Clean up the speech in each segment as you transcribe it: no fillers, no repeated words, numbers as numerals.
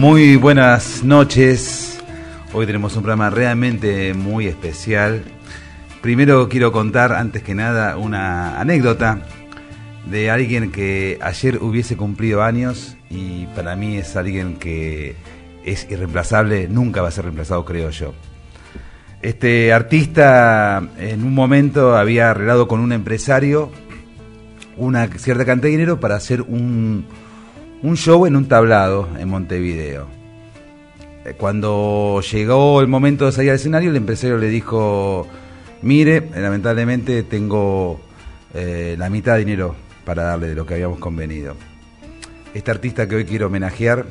Muy buenas noches. Hoy tenemos un programa realmente muy especial. Primero quiero contar, antes que nada, una anécdota de alguien que ayer hubiese cumplido años y para mí es alguien que es irreemplazable, nunca va a ser reemplazado, creo yo. Este artista en un momento había arreglado con un empresario una cierta cantidad de dinero para hacer un show en un tablado en Montevideo. Cuando llegó el momento de salir al escenario, el empresario le dijo: mire, lamentablemente tengo la mitad de dinero para darle de lo que habíamos convenido. Este artista que hoy quiero homenajear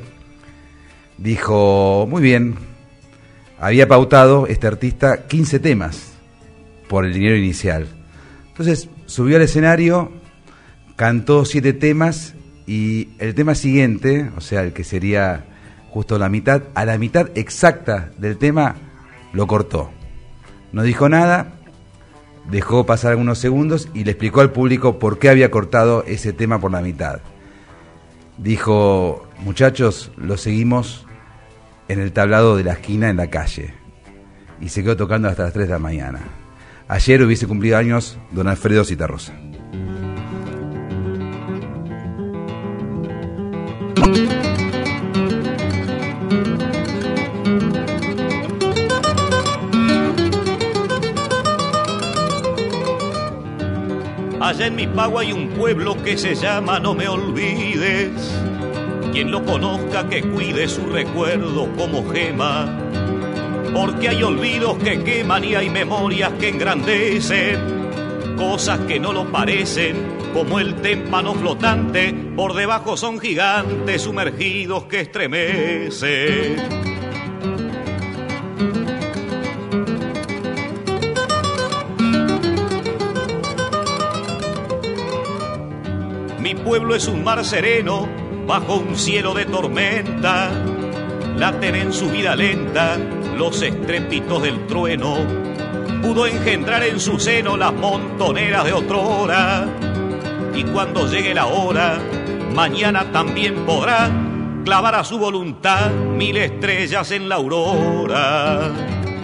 dijo: muy bien. Había pautado este artista 15 temas por el dinero inicial. Entonces subió al escenario, cantó 7 temas y el tema siguiente, o sea, el que sería justo la mitad, a la mitad exacta del tema lo cortó. No dijo nada, dejó pasar algunos segundos y le explicó al público por qué había cortado ese tema por la mitad. Dijo: muchachos, lo seguimos en el tablado de la esquina en la calle. Y se quedó tocando hasta las 3 de la mañana. Ayer hubiese cumplido años don Alfredo Zitarrosa. Allá en mi pago hay un pueblo que se llama No Me Olvides. Quien lo conozca que cuide su recuerdo como gema, porque hay olvidos que queman y hay memorias que engrandecen, cosas que no lo parecen, como el témpano flotante, por debajo son gigantes sumergidos que estremecen. Mi pueblo es un mar sereno bajo un cielo de tormenta, laten en su vida lenta los estrépitos del trueno, pudo engendrar en su seno las montoneras de otrora, y cuando llegue la hora, mañana también podrá clavar a su voluntad 1000 estrellas en la aurora.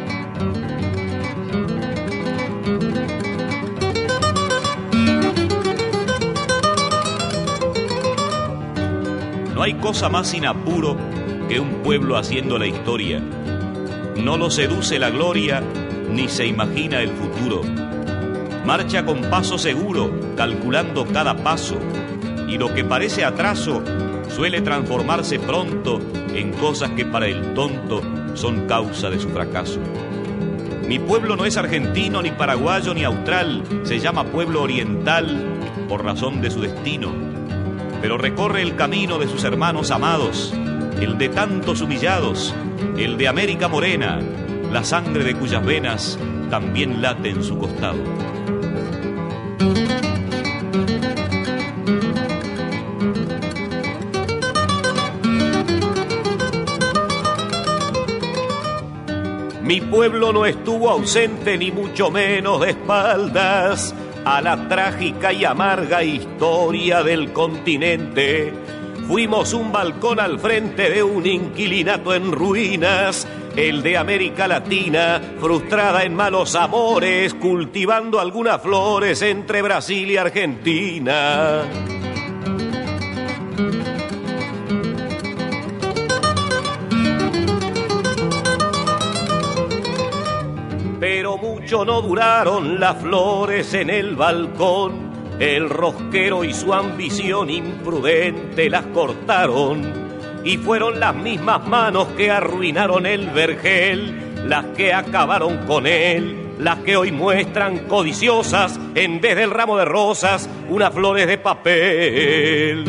No hay cosa más sin apuro que un pueblo haciendo la historia. No lo seduce la gloria, ni se imagina el futuro. Marcha con paso seguro, calculando cada paso, y lo que parece atraso suele transformarse pronto en cosas que para el tonto son causa de su fracaso. Mi pueblo no es argentino, ni paraguayo, ni austral, se llama pueblo oriental por razón de su destino. Pero recorre el camino de sus hermanos amados, el de tantos humillados, el de América morena, la sangre de cuyas venas también late en su costado. Mi pueblo no estuvo ausente ni mucho menos de espaldas a la trágica y amarga historia del continente. Fuimos un balcón al frente de un inquilinato en ruinas, el de América Latina, frustrada en malos amores, cultivando algunas flores entre Brasil y Argentina. Pero mucho no duraron las flores en el balcón, el rosquero y su ambición imprudente las cortaron, y fueron las mismas manos que arruinaron el vergel, las que acabaron con él, las que hoy muestran codiciosas, en vez del ramo de rosas, unas flores de papel.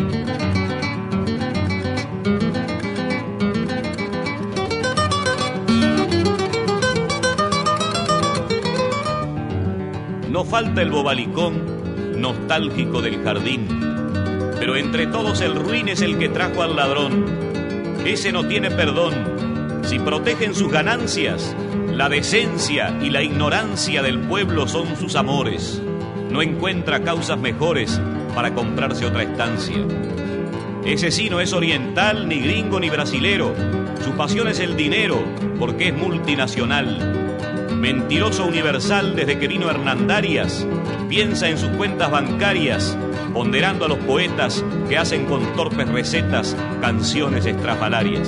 No falta el bobalicón nostálgico del jardín, pero entre todos el ruin es el que trajo al ladrón. Ese no tiene perdón. Si protegen sus ganancias, la decencia y la ignorancia del pueblo son sus amores. No encuentra causas mejores para comprarse otra estancia. Ese sí no es oriental, ni gringo, ni brasilero. Su pasión es el dinero, porque es multinacional. Mentiroso universal desde que vino Hernandarias, piensa en sus cuentas bancarias, ponderando a los poetas que hacen con torpes recetas canciones estrafalarias.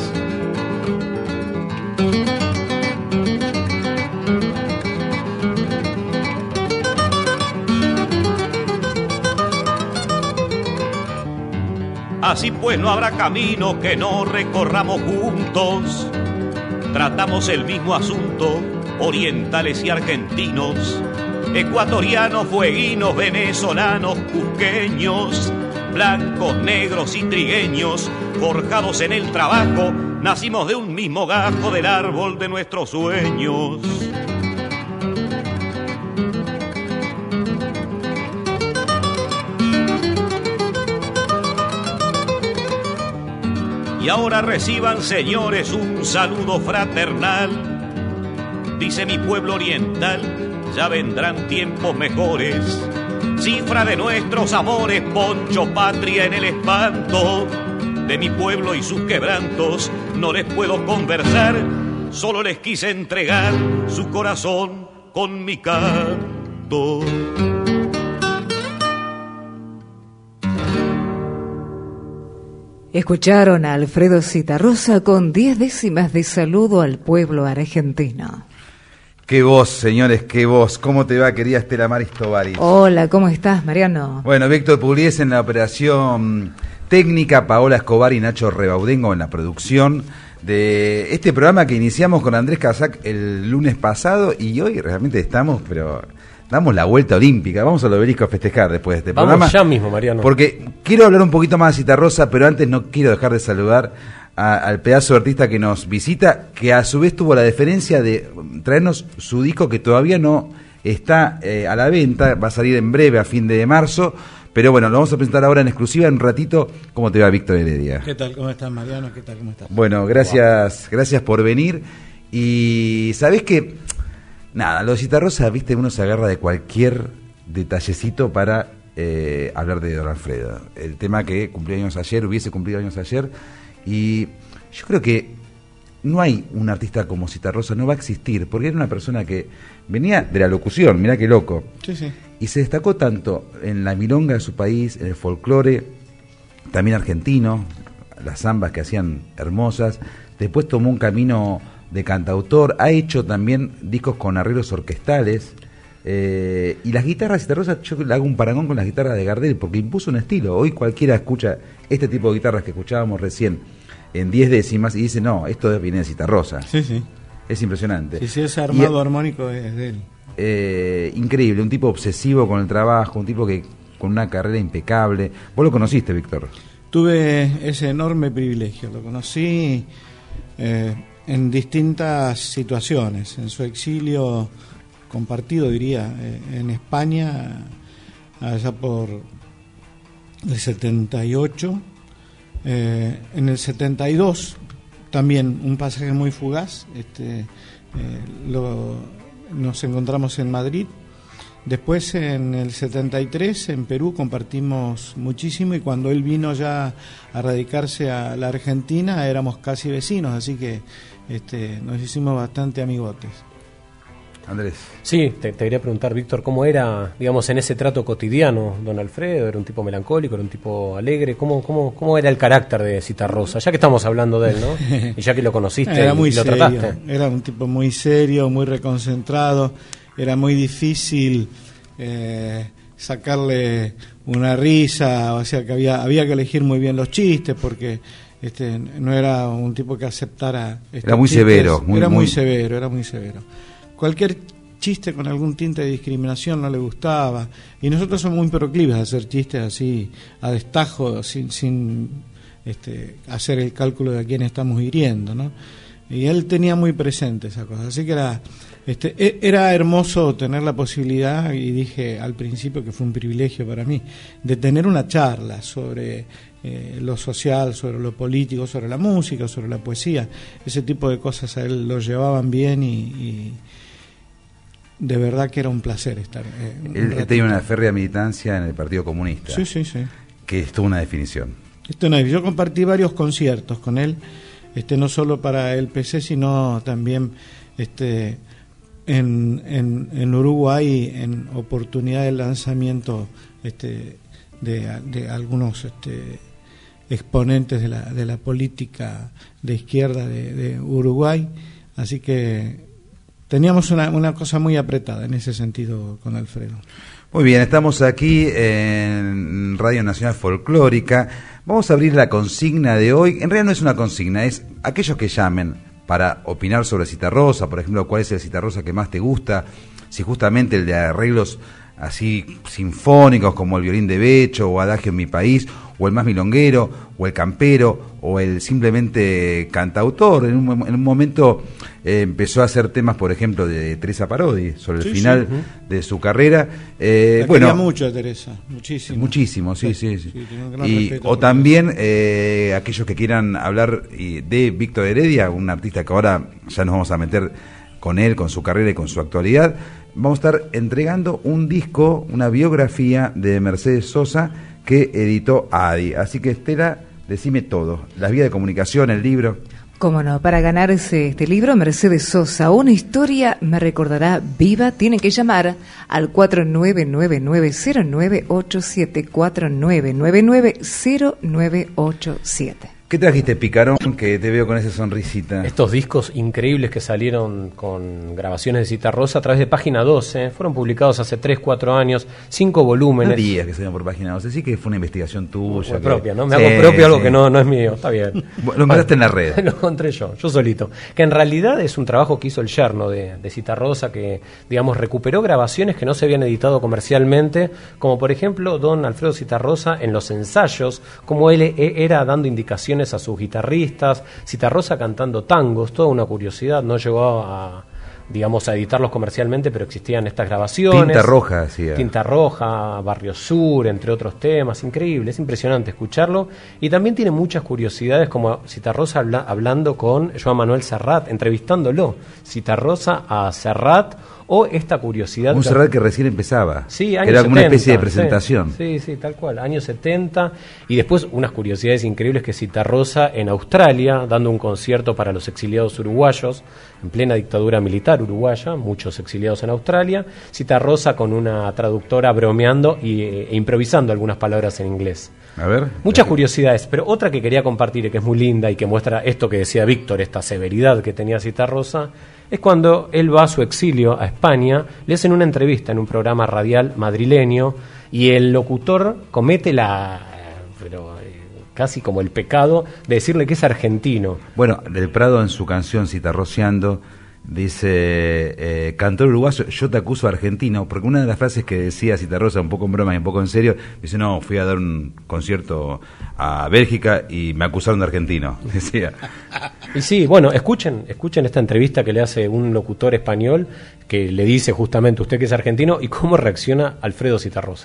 Así pues no habrá camino que no recorramos juntos. Tratamos el mismo asunto, orientales y argentinos, ecuatorianos, fueguinos, venezolanos, cusqueños, blancos, negros y trigueños, forjados en el trabajo, nacimos de un mismo gajo del árbol de nuestros sueños. Y ahora reciban, señores, un saludo fraternal. Dice mi pueblo oriental, ya vendrán tiempos mejores. Cifra de nuestros amores, poncho patria en el espanto. De mi pueblo y sus quebrantos no les puedo conversar, solo les quise entregar su corazón con mi canto. Escucharon a Alfredo Zitarrosa con 10 décimas de saludo al pueblo argentino. Qué voz, señores, qué voz. ¿Cómo te va, querida Estela Maris Tovaris? Hola, ¿cómo estás, Mariano? Bueno, Víctor Pugliese en la operación técnica, Paola Escobar y Nacho Rebaudengo en la producción de este programa que iniciamos con Andrés Casac el lunes pasado y hoy realmente estamos, pero damos la vuelta olímpica. Vamos al Obelisco a festejar después de este programa. Vamos ya mismo, Mariano. Porque quiero hablar un poquito más de Zitarrosa, pero antes no quiero dejar de saludar al pedazo de artista que nos visita, que a su vez tuvo la deferencia de traernos su disco que todavía no está a la venta, va a salir en breve, a fin de marzo, pero bueno, lo vamos a presentar ahora en exclusiva en un ratito. ¿Cómo te va, Víctor Heredia? ¿Qué tal? ¿Cómo estás, Mariano? ¿Qué tal? ¿Cómo estás? Bueno, gracias por venir. Y sabés que, nada, lo de Zitarrosa, viste, uno se agarra de cualquier detallecito para hablar de Don Alfredo. El tema que hubiese cumplido años ayer, y yo creo que no hay un artista como Zitarrosa, no va a existir, porque era una persona que venía de la locución, mirá qué loco, Sí. Y se destacó tanto en la milonga de su país, en el folclore, también argentino, las zambas que hacían hermosas, después tomó un camino de cantautor, ha hecho también discos con arreglos orquestales, y las guitarras Zitarrosa, yo le hago un parangón con las guitarras de Gardel, porque impuso un estilo. Hoy cualquiera escucha este tipo de guitarras que escuchábamos recién en 10 décimas y dice, no, esto viene de Zitarrosa. Sí. Es impresionante. Sí, ese armado armónico es de él. Increíble, un tipo obsesivo con el trabajo, un tipo que con una carrera impecable. ¿Vos lo conociste, Víctor? Tuve ese enorme privilegio, lo conocí en distintas situaciones, en su exilio compartido, diría, en España, allá por el 78, en el 72, también un pasaje muy fugaz, nos encontramos en Madrid. Después en el 73 en Perú compartimos muchísimo, y cuando él vino ya a radicarse a la Argentina éramos casi vecinos, así que nos hicimos bastante amigotes. Andrés. Sí, te quería preguntar, Víctor, ¿cómo era, digamos, en ese trato cotidiano Don Alfredo? ¿Era un tipo melancólico, era un tipo alegre? ¿Cómo era el carácter de Zitarrosa? Ya que estamos hablando de él, ¿no? Y ya que lo conociste era muy y lo serio, trataste. Era un tipo muy serio, muy reconcentrado, era muy difícil sacarle una risa, o sea que había que elegir muy bien los chistes, porque no era un tipo que aceptara era muy chistes. severo, Era muy severo. Cualquier chiste con algún tinte de discriminación no le gustaba, y nosotros somos muy proclives a hacer chistes así a destajo, sin hacer el cálculo de a quién estamos hiriendo, ¿no? Y él tenía muy presente esa cosa, así que era hermoso tener la posibilidad, y dije al principio que fue un privilegio para mí, de tener una charla sobre lo social, sobre lo político, sobre la música, sobre la poesía. Ese tipo de cosas a él lo llevaban bien, y de verdad que era un placer estar. Él tenía una férrea militancia en el Partido Comunista. Sí. Que es toda una definición. Yo compartí varios conciertos con él, no solo para el PC, sino también en Uruguay, en oportunidad del lanzamiento de algunos exponentes de la política de izquierda de Uruguay, así que teníamos una cosa muy apretada en ese sentido con Alfredo. Muy bien, estamos aquí en Radio Nacional Folclórica. Vamos a abrir la consigna de hoy. En realidad no es una consigna, es aquellos que llamen para opinar sobre Citarrosa, por ejemplo, cuál es el Citarrosa que más te gusta, si justamente el de arreglos así sinfónicos como el Violín de Becho o Adagio en mi país, o el más milonguero, o el campero, o el simplemente cantautor. En un momento empezó a hacer temas, por ejemplo, de Teresa Parodi, sobre el final de su carrera. Quería mucho a Teresa, muchísimo. Muchísimo, sí. O también aquellos que quieran hablar de Víctor Heredia, un artista que ahora ya nos vamos a meter con él, con su carrera y con su actualidad. Vamos a estar entregando un disco, una biografía de Mercedes Sosa que editó ADI. Así que, Estela, decime todo. Las vías de comunicación, el libro. Cómo no, para ganarse este libro, Mercedes Sosa, una historia me recordará viva, tienen que llamar al 49990987, 49990987. ¿Qué trajiste, Picarón, que te veo con esa sonrisita? Estos discos increíbles que salieron con grabaciones de Citarrosa a través de Página 12, fueron publicados hace 3-4 años, 5 volúmenes. No digas que salieron por Página 12, sí que fue una investigación tuya. Propia, ¿no? Me hago propio algo que no es mío, está bien. Lo encontraste en la red. Lo encontré yo solito. Que en realidad es un trabajo que hizo el yerno de Citarrosa, que, digamos, recuperó grabaciones que no se habían editado comercialmente, como por ejemplo don Alfredo Citarrosa en los ensayos, como él era dando indicaciones a sus guitarristas, Citarrosa cantando tangos, toda una curiosidad. No llegó a editarlos comercialmente, pero existían estas grabaciones. Tinta Roja, hacía. Tinta Roja, Barrio Sur, entre otros temas. Increíble, es impresionante escucharlo. Y también tiene muchas curiosidades, como Citarrosa hablando con Joan Manuel Serrat, entrevistándolo. Citarrosa a Serrat, o esta curiosidad. Un Serrat que recién empezaba. Sí, años era como 70, una especie de presentación. Sí, tal cual, años 70. Y después unas curiosidades increíbles que Citarrosa en Australia, dando un concierto para los exiliados uruguayos, en plena dictadura militar uruguaya, muchos exiliados en Australia. Citarrosa con una traductora bromeando e improvisando algunas palabras en inglés. A ver. Muchas curiosidades, pero otra que quería compartir y que es muy linda y que muestra esto que decía Víctor, esta severidad que tenía Citarrosa, es cuando él va a su exilio a España, le hacen una entrevista en un programa radial madrileño y el locutor comete casi como el pecado de decirle que es argentino. Bueno, Del Prado en su canción Citarroseando dice, cantor uruguayo, yo te acuso argentino, porque una de las frases que decía Citarrosa, un poco en broma y un poco en serio, dice, no, fui a dar un concierto a Bélgica y me acusaron de argentino, decía. Y sí, bueno, escuchen esta entrevista que le hace un locutor español que le dice justamente, usted que es argentino, y cómo reacciona Alfredo Citarrosa.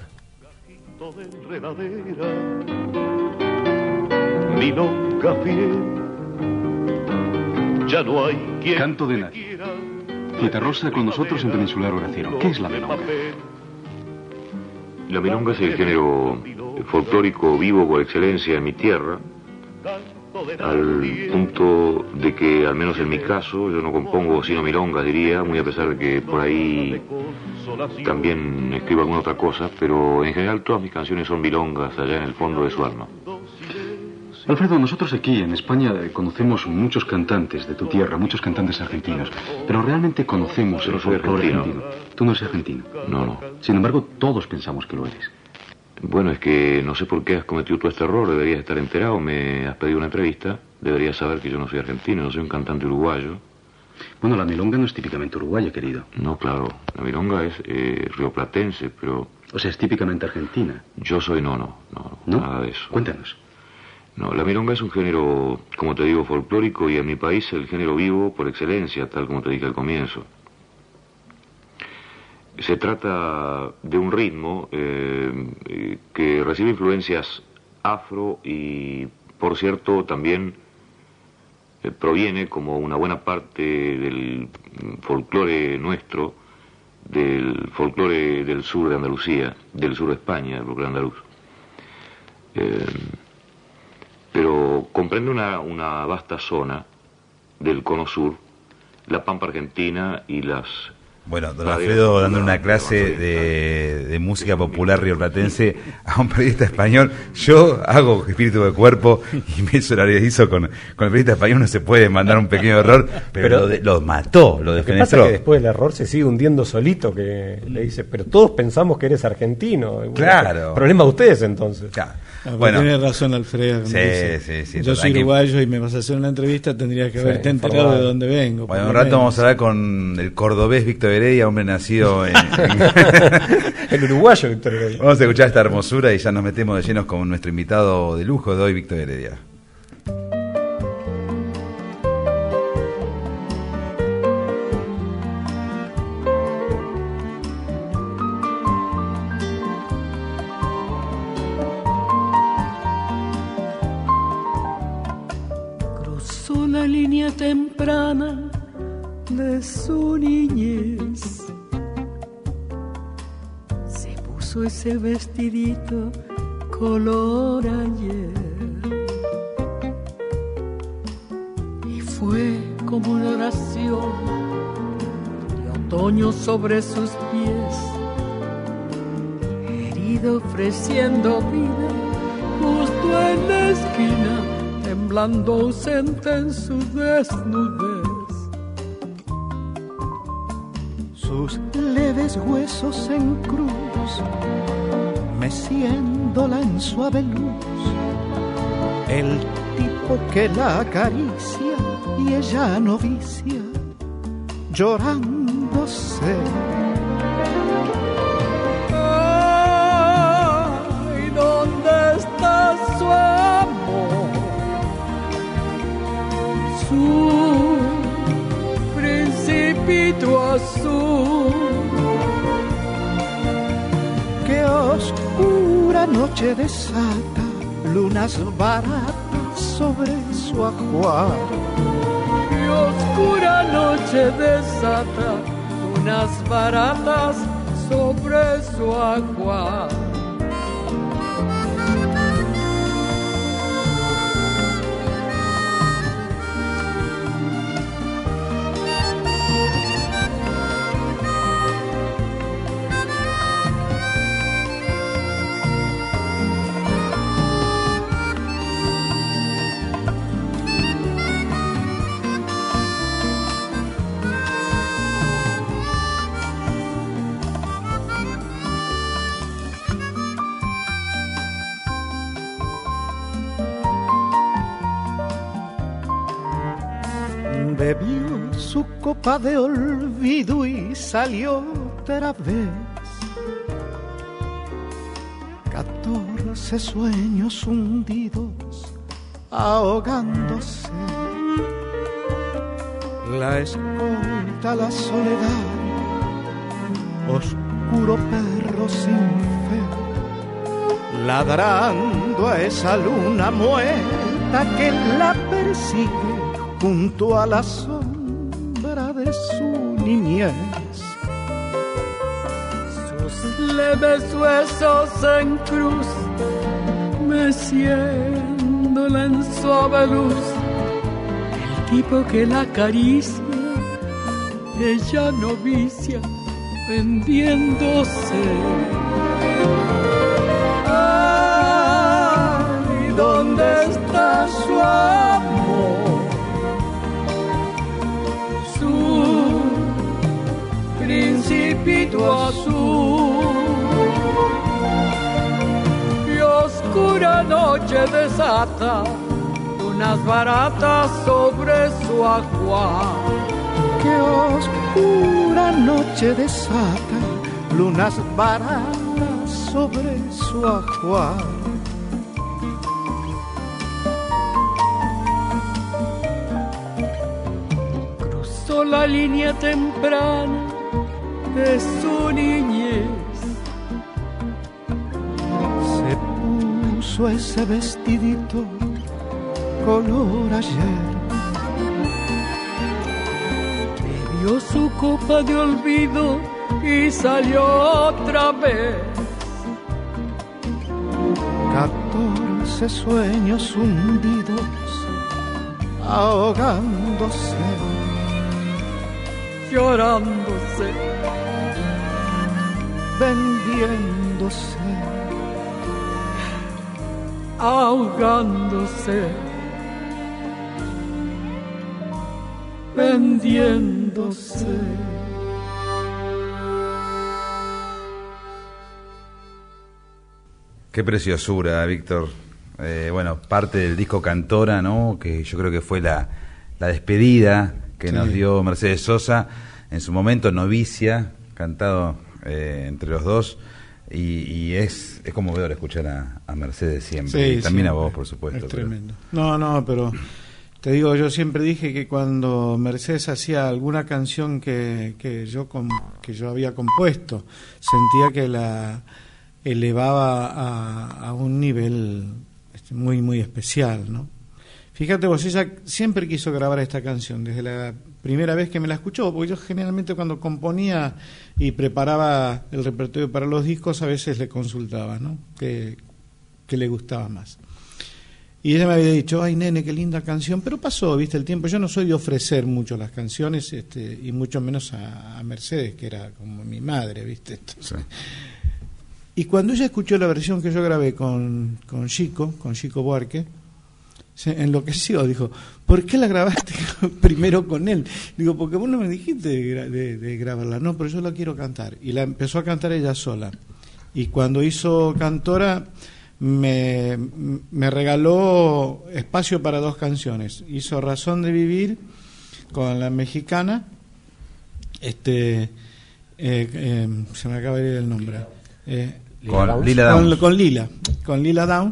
Milonga fiel, ya no hay quien. Canto de nadie. Citarrosa con nosotros en Peninsular Horaciero. ¿Qué es la milonga? La milonga es el género folclórico vivo por excelencia en mi tierra, al punto de que, al menos en mi caso, yo no compongo sino milongas, diría, muy a pesar de que por ahí también escribo alguna otra cosa, pero en general todas mis canciones son milongas allá en el fondo de su alma. Alfredo, nosotros aquí en España conocemos muchos cantantes de tu tierra, muchos cantantes argentinos, pero realmente conocemos el folclore argentino. ¿Tú no eres argentino? No. Sin embargo, todos pensamos que lo eres. Bueno, es que no sé por qué has cometido tú este error, deberías estar enterado, me has pedido una entrevista, deberías saber que yo no soy argentino, yo soy un cantante uruguayo. Bueno, la milonga no es típicamente uruguaya, querido. No, claro, la milonga es rioplatense, pero... O sea, es típicamente argentina. Yo soy no, nada de eso. Cuéntanos. No, la milonga es un género, como te digo, folclórico y en mi país el género vivo por excelencia, tal como te dije al comienzo. Se trata de un ritmo que recibe influencias afro y, por cierto, también proviene como una buena parte del folclore nuestro, del folclore del sur de Andalucía, del sur de España, el folclore andaluz. pero comprende una vasta zona del cono sur, la Pampa Argentina y las... Bueno, don Alfredo dando una clase de música popular rioplatense a un periodista español. Yo hago espíritu de cuerpo y me solidarizo con el periodista español. No se puede mandar un pequeño error, pero lo mató, lo defenestró. Lo que pasa es que después del error se sigue hundiendo solito, que le dice, pero todos pensamos que eres argentino. Claro. Problema de ustedes entonces. Claro. Bueno, tiene razón Alfredo. Sí, yo soy uruguayo y me vas a hacer una entrevista, tendrías que haberte enterado de dónde vengo. Bueno, un rato vamos a hablar con el cordobés Víctor Heredia, hombre nacido en... el uruguayo Víctor Heredia. Vamos a escuchar esta hermosura y ya nos metemos de llenos con nuestro invitado de lujo de hoy, Víctor Heredia. La línea temprana de su niñez, se puso ese vestidito color ayer y fue como una oración de otoño sobre sus pies, herido ofreciendo vida justo en la esquina, temblando ausente en su desnudez. Sus leves huesos en cruz, meciéndola en suave luz. El tipo que la acaricia y ella novicia, llorándose. Ay, ¿dónde está su amor? Su principito azul. Qué oscura noche desata lunas baratas sobre su ajuar. Qué oscura noche desata lunas baratas sobre su ajuar. Bebió su copa de olvido y salió otra vez. 14 sueños hundidos, ahogándose. La escolta la soledad, oscuro perro sin fe, ladrando a esa luna muerta que la persigue junto a la sombra de su niñez. Sus leves huesos en cruz, meciéndola en suave luz. El tipo que la acaricia, ella novicia, vendiéndose. Ay, ¿dónde está su amor? Principito azul. Y oscura noche desata lunas baratas sobre su ajuar. Qué oscura noche desata lunas baratas sobre su ajuar. Cruzó la línea temprana de su niñez, se puso ese vestidito color ayer, bebió su copa de olvido y salió otra vez. dulces sueños hundidos, ahogándose, llorándose, vendiéndose, ahogándose, vendiéndose. Qué preciosura, Víctor. Bueno, parte del disco Cantora, ¿no? Que yo creo que fue la despedida que nos dio Mercedes Sosa, en su momento Novicia, cantado entre los dos, y es conmovedor escuchar a Mercedes siempre, y también a vos, por supuesto. Es tremendo. No, pero te digo, yo siempre dije que cuando Mercedes hacía alguna canción que yo había compuesto, sentía que la elevaba a un nivel muy, muy especial, ¿no? Fíjate vos, ella siempre quiso grabar esta canción, desde la primera vez que me la escuchó, porque yo generalmente cuando componía y preparaba el repertorio para los discos, a veces le consultaba, ¿no? Que le gustaba más. Y ella me había dicho, ay nene, qué linda canción, pero pasó, viste, el tiempo. Yo no soy de ofrecer mucho las canciones, y mucho menos a Mercedes, que era como mi madre, viste. Entonces, y cuando ella escuchó la versión que yo grabé con Chico Buarque, se enloqueció, dijo, ¿por qué la grabaste primero con él? Digo, porque vos no me dijiste de grabarla. No, pero yo la quiero cantar. Y la empezó a cantar ella sola. Y cuando hizo Cantora, me regaló espacio para 2 canciones. Hizo Razón de Vivir con la mexicana, se me acaba de ir el nombre. Con Lila Downs. Con Lila Downs,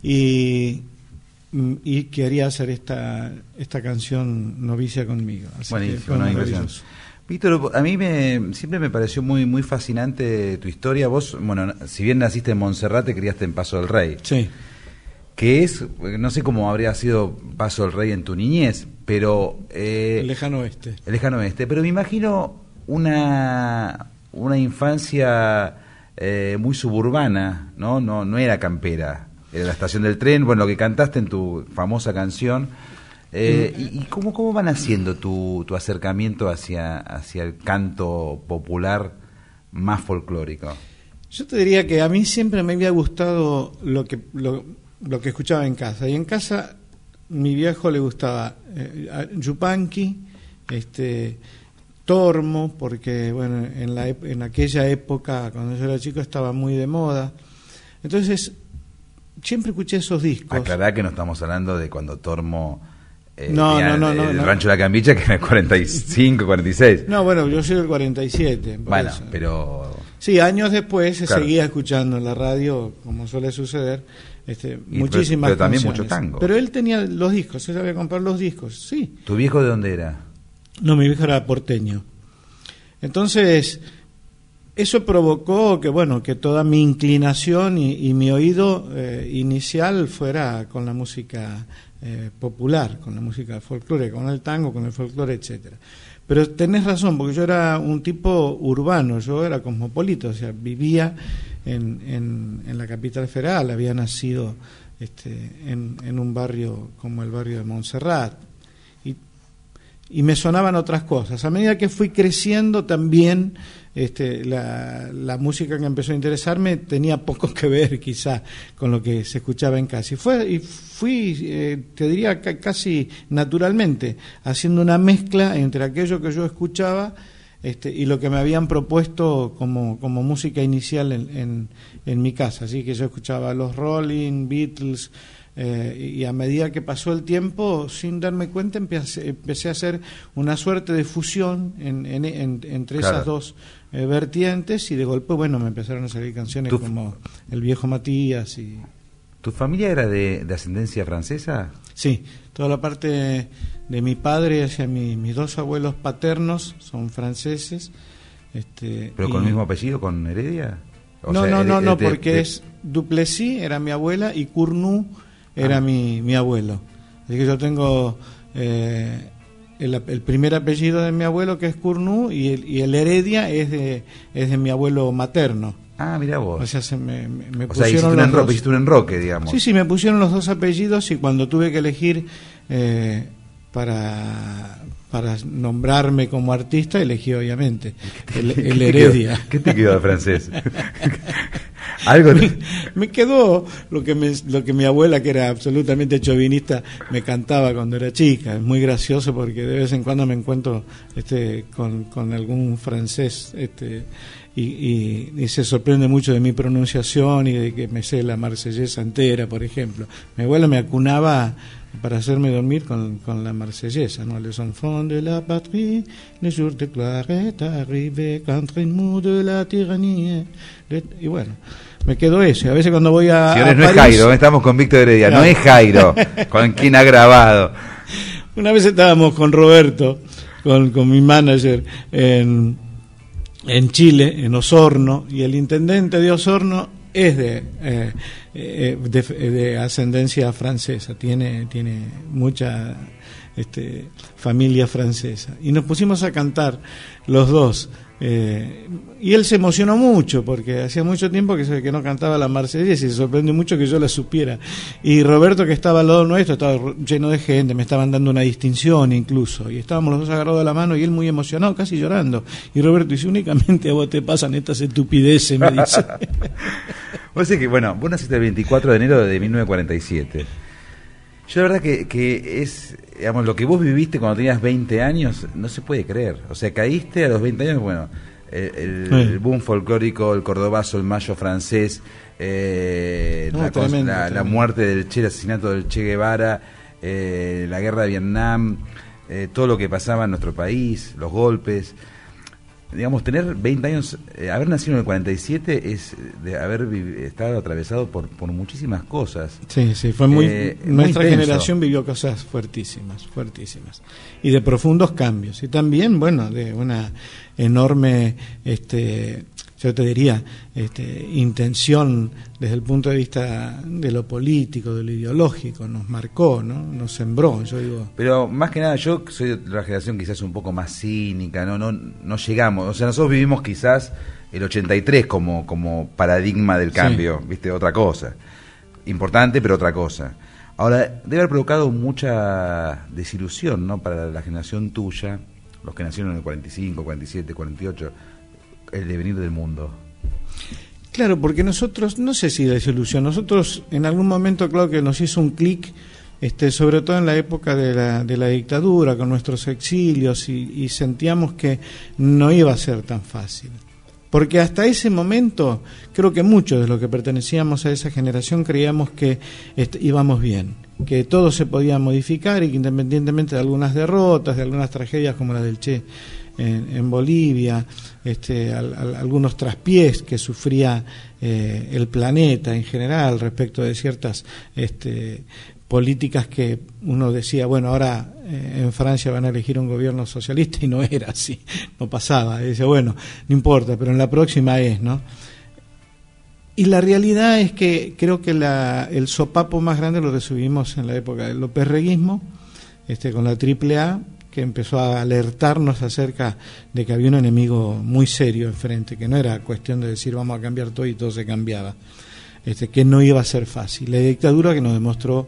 y quería hacer esta canción Novicia conmigo. Así buenísimo, una impresión. Víctor, a mí siempre me pareció muy muy fascinante tu historia. Vos, bueno, si bien naciste en Montserrat, te criaste en Paso del Rey. Sí. Que es, no sé cómo habría sido Paso del Rey en tu niñez, pero... el lejano oeste. El lejano oeste, pero me imagino una infancia muy suburbana, ¿no? No era campera. Era la estación del tren, bueno, lo que cantaste en tu famosa canción. ¿Y cómo van haciendo tu acercamiento hacia el canto popular más folclórico? Yo te diría que a mí siempre me había gustado lo que escuchaba en casa. Y en casa mi viejo le gustaba Yupanqui, Tormo, porque bueno, en aquella época, cuando yo era chico, estaba muy de moda. Entonces siempre escuché esos discos. Aclará que no estamos hablando de cuando Tormo no, el Rancho de la Cambicha, que era el 45, 46. No, bueno, yo soy del 47. Bueno, eso. Pero... Sí, años después se claro, seguía escuchando en la radio, como suele suceder, muchísimas pero también canciones. mucho tango. Pero él tenía los discos, él sabía comprar los discos, sí. ¿Tu viejo de dónde era? No, mi viejo era porteño. Entonces, eso provocó que toda mi inclinación y mi oído inicial fuera con la música popular, con la música folclórica, con el tango, con el folclore, etcétera. Pero tenés razón, porque yo era un tipo urbano, yo era cosmopolita, o sea, vivía en la capital federal, había nacido en un barrio como el barrio de Montserrat, y me sonaban otras cosas. A medida que fui creciendo también, la música que empezó a interesarme tenía poco que ver quizá con lo que se escuchaba en casa. Y fui, te diría casi naturalmente, haciendo una mezcla entre aquello que yo escuchaba y lo que me habían propuesto como música inicial en mi casa. Así que yo escuchaba los Rolling, Beatles, y a medida que pasó el tiempo, sin darme cuenta, empecé a hacer una suerte de fusión entre esas dos vertientes, y de golpe, me empezaron a salir canciones como El Viejo Matías. ¿Tu familia era de ascendencia francesa? Sí, toda la parte de mi padre hacia mis 2 abuelos paternos son franceses. ¿Pero con el mismo apellido, con Heredia? No, porque es Duplessis, era mi abuela, y Cournou era mi abuelo. Así que yo tengo el primer apellido de mi abuelo, que es Cournou, y el Heredia es de mi abuelo materno. Ah, mirá vos. O sea, me o sea, hiciste un enroque, digamos. Sí, me pusieron los dos apellidos y cuando tuve que elegir para nombrarme como artista, elegí obviamente el Heredia. ¿Qué te quedó de francés? Algo me quedó lo que mi abuela, que era absolutamente chauvinista, me cantaba cuando era chica. Es muy gracioso porque de vez en cuando me encuentro con algún francés y se sorprende mucho de mi pronunciación y de que me sé la marsellesa entera, por ejemplo. Mi abuela me acunaba para hacerme dormir con la marsellesa, ¿no? Les enfants de la patrie, les jours de gloire est arrivé, contre une mot de la tyrannie. Y bueno, me quedó eso. A veces cuando voy a Señores, no París, es Jairo, estamos con Víctor Heredia, no es Jairo, con quien ha grabado. Una vez estábamos con Roberto, con mi manager, en Chile, en Osorno, y el intendente de Osorno es de ascendencia francesa, tiene mucha familia francesa, y nos pusimos a cantar los dos, y él se emocionó mucho porque hacía mucho tiempo que no cantaba la marsellesa y se sorprendió mucho que yo la supiera. Y Roberto, que estaba al lado nuestro, estaba lleno de gente, me estaban dando una distinción incluso, y estábamos los dos agarrados de la mano y él muy emocionado, casi llorando, y Roberto dice: únicamente a vos te pasan estas estupideces, me dice. Vos decís que, bueno, vos naciste el 24 de enero de 1947. Yo la verdad que es, digamos, lo que vos viviste cuando tenías 20 años, no se puede creer. O sea, caíste a los 20 años, bueno, el boom folclórico, el cordobazo, el mayo francés, la muerte del Che, el asesinato del Che Guevara, la guerra de Vietnam, todo lo que pasaba en nuestro país, los golpes. Digamos, tener 20 años, haber nacido en el 47 es de haber estado atravesado por muchísimas cosas. Sí, fue nuestra generación vivió cosas fuertísimas, y de profundos cambios, y también, bueno, de una enorme, yo te diría, intención desde el punto de vista de lo político, de lo ideológico, nos marcó, ¿no? Nos sembró, yo digo. Pero más que nada, yo soy de la generación quizás un poco más cínica, no llegamos, o sea, nosotros vivimos quizás el 83 como paradigma del cambio, sí. ¿Viste? Otra cosa, importante pero otra cosa. Ahora, debe haber provocado mucha desilusión, ¿no? Para la generación tuya, los que nacieron en el 45, 47, 48, el devenir del mundo. Claro, porque nosotros, no sé si desilusión, nosotros en algún momento, claro que nos hizo un clic, sobre todo en la época de la dictadura, con nuestros exilios, y sentíamos que no iba a ser tan fácil. Porque hasta ese momento, creo que muchos de los que pertenecíamos a esa generación creíamos que íbamos bien, que todo se podía modificar y que independientemente de algunas derrotas, de algunas tragedias como la del Che en Bolivia, algunos traspiés que sufría el planeta en general respecto de ciertas políticas que uno decía, bueno, ahora en Francia van a elegir un gobierno socialista, y no era así, no pasaba, y decía, bueno, no importa, pero en la próxima ¿no? Y la realidad es que creo que el sopapo más grande lo recibimos en la época del lópezreguismo, con la AAA, que empezó a alertarnos acerca de que había un enemigo muy serio enfrente, que no era cuestión de decir vamos a cambiar todo y todo se cambiaba, que no iba a ser fácil. La dictadura que nos demostró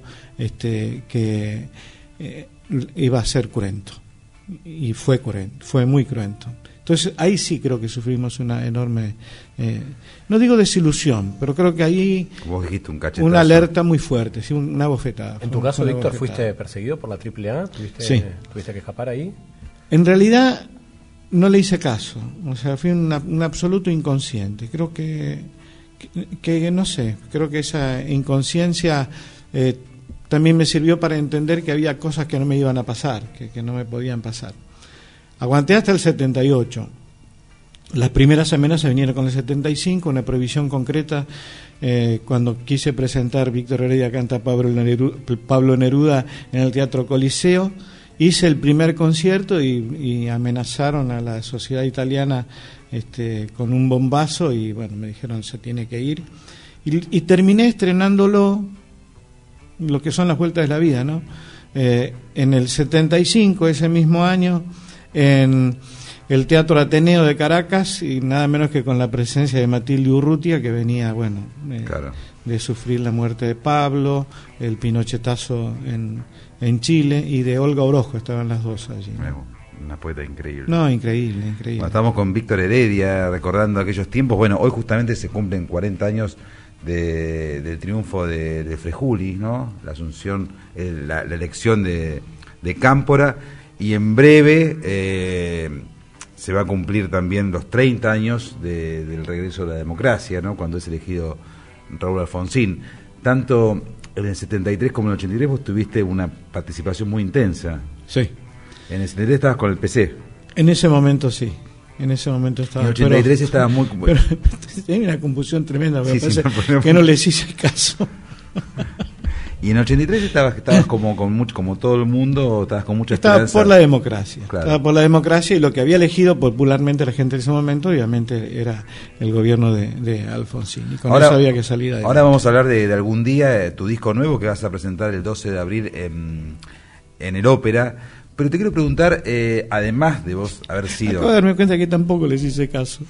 que iba a ser cruento, y fue muy cruento. Entonces ahí sí creo que sufrimos una enorme, no digo desilusión, pero creo que ahí vos dijiste una alerta muy fuerte, ¿sí? Una bofetada. En tu caso, Víctor, ¿fuiste perseguido por la AAA? ¿Tuviste que escapar ahí? En realidad no le hice caso, o sea, fui un absoluto inconsciente. Creo que no sé, creo que esa inconsciencia también me sirvió para entender que había cosas que no me iban a pasar, que no me podían pasar. Aguanté hasta el 78. Las primeras amenazas vinieron con el 75, una prohibición concreta. Cuando quise presentar Víctor Heredia canta Pablo Neruda en el Teatro Coliseo, hice el primer concierto y amenazaron a la sociedad italiana con un bombazo, y bueno, me dijeron se tiene que ir. Y terminé estrenándolo, lo que son las vueltas de la vida, ¿no? En el 75, ese mismo año, en el Teatro Ateneo de Caracas, y nada menos que con la presencia de Matilde Urrutia, que venía, bueno, Claro. de sufrir la muerte de Pablo, el pinochetazo en Chile, y de Olga Orozco, estaban las dos allí. Una poeta increíble. No, increíble, increíble. Bueno, estamos con Víctor Heredia recordando aquellos tiempos. Bueno, hoy justamente se cumplen 40 años del triunfo de Frejuli, ¿no? La asunción, la elección de Cámpora, y en breve se va a cumplir también los 30 años del regreso de la democracia, ¿no? Cuando es elegido Raúl Alfonsín. Tanto en el 73 como en el 83 vos tuviste una participación muy intensa. Sí. En el 73 estabas con el PC. En ese momento sí. En ese momento estaba. En el 83 estaba muy. Pero hay una confusión tremenda, me Sí, parece no, que no les hice caso. Y en el 83 estabas como todo el mundo, estabas con mucha Estaba esperanza. por la democracia. Claro. Estaba por la democracia, y lo que había elegido popularmente la gente en ese momento, obviamente, era el gobierno de Alfonsín. Y con eso había que salir adelante. Ahora vamos a hablar de algún día, tu disco nuevo que vas a presentar el 12 de abril en el Ópera. Pero te quiero preguntar, además de vos haber sido... Acabo de darme cuenta que tampoco les hice caso.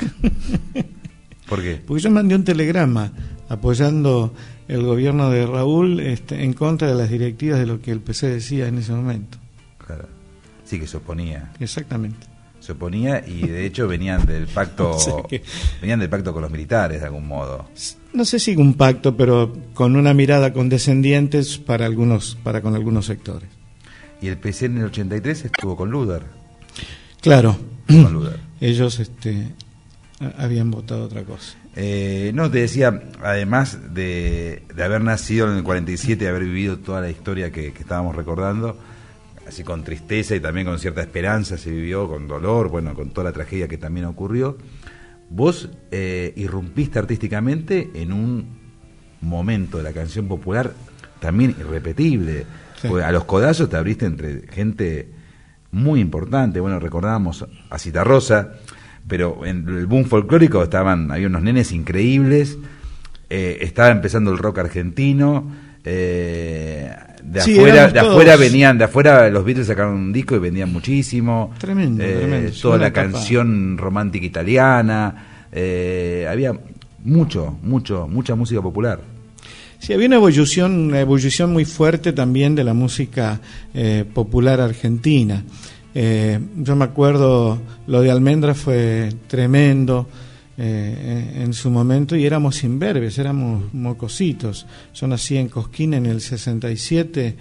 ¿Por qué? Porque yo mandé un telegrama apoyando el gobierno de Raúl en contra de las directivas de lo que el PC decía en ese momento. Claro. Sí, que se oponía. Exactamente. Se oponía, y de hecho venían del pacto venían del pacto con los militares de algún modo. No sé si un pacto, pero con una mirada condescendiente para con algunos sectores. Y el PC en el 83 estuvo con Luder. Claro. Con Luder. Ellos habían votado otra cosa. No, te decía, además de haber nacido en el 47 y haber vivido toda la historia que estábamos recordando, así con tristeza y también con cierta esperanza se vivió, con dolor, bueno, con toda la tragedia que también ocurrió, vos irrumpiste artísticamente en un momento de la canción popular también irrepetible. Sí. Porque a los codazos te abriste entre gente muy importante. Bueno, recordábamos a Citarrosa, pero en el boom folclórico había unos nenes increíbles, estaba empezando el rock argentino, de afuera los Beatles sacaron un disco y vendían muchísimo. Tremendo. Toda la canción romántica italiana, había mucha música popular. Sí, había una ebullición muy fuerte también de la música popular argentina. Yo me acuerdo, lo de Almendra fue tremendo en su momento, y éramos imberbes, éramos mocositos. Yo nací en Cosquín en el 67,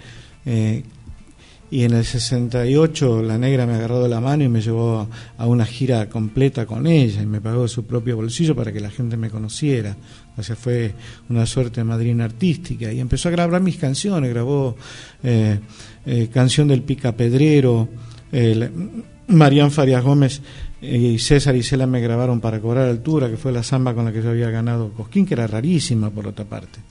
y en el 68 la Negra me agarró de la mano y me llevó a una gira completa con ella, y me pagó de su propio bolsillo para que la gente me conociera. O sea, fue una suerte de madrina artística, y empezó a grabar mis canciones. Grabó Canción del Picapedrero, Marián Farias Gómez y César Isela me grabaron Para Cobrar Altura, que fue la samba con la que yo había ganado Cosquín, que era rarísima por otra parte.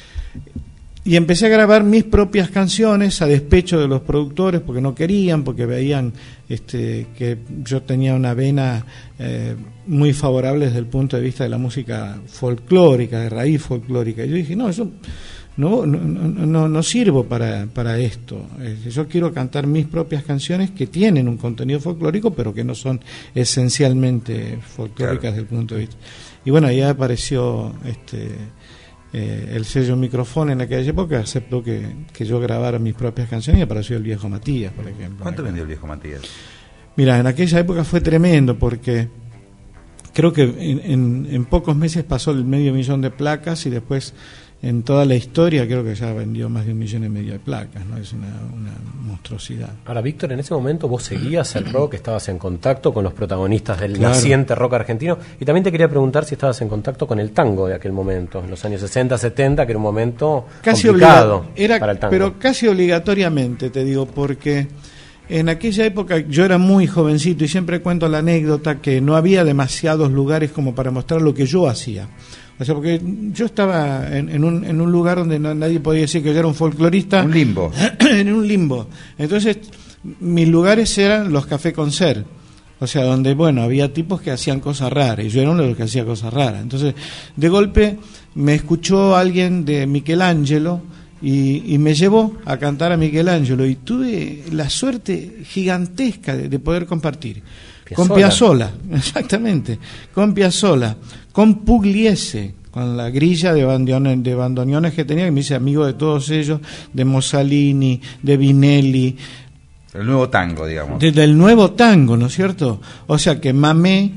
Y empecé a grabar mis propias canciones a despecho de los productores, porque no querían, porque veían que yo tenía una vena muy favorable desde el punto de vista de la música folclórica, de raíz folclórica. Y yo dije, no, eso no sirvo para esto. Yo quiero cantar mis propias canciones que tienen un contenido folclórico, pero que no son esencialmente folclóricas, claro, desde el punto de vista. Y bueno, ahí apareció el sello Micrófono en aquella época, aceptó que yo grabara mis propias canciones, y apareció el Viejo Matías, por ejemplo. ¿Cuánto vendió el Viejo Matías? Mira, en aquella época fue tremendo, porque creo que en pocos meses pasó el 500.000 de placas, y después en toda la historia creo que ya vendió más de 1,5 millones de placas, ¿no? Es una monstruosidad. Ahora, Víctor, en ese momento vos seguías el rock, estabas en contacto con los protagonistas del naciente rock argentino, y también te quería preguntar si estabas en contacto con el tango de aquel momento, en los años 60, 70, que era un momento casi complicado para el tango. Pero casi obligatoriamente, te digo, porque en aquella época yo era muy jovencito, y siempre cuento la anécdota que no había demasiados lugares como para mostrar lo que yo hacía. O sea, porque yo estaba en un lugar donde nadie podía decir que yo era un folclorista. Un limbo. En un limbo. Entonces, mis lugares eran los café concert. O sea, donde, bueno, había tipos que hacían cosas raras, y yo era uno de los que hacía cosas raras. Entonces, de golpe, me escuchó alguien de Michelangelo y me llevó a cantar a Michelangelo, y tuve la suerte gigantesca de poder compartir Con Piazzolla, exactamente, con Piazzolla, con Pugliese, con la grilla de bandoneones que tenía, que me hice amigo de todos ellos, de Mussolini, de Vinelli. El nuevo tango, digamos. Del nuevo tango, ¿no es cierto? O sea que mamé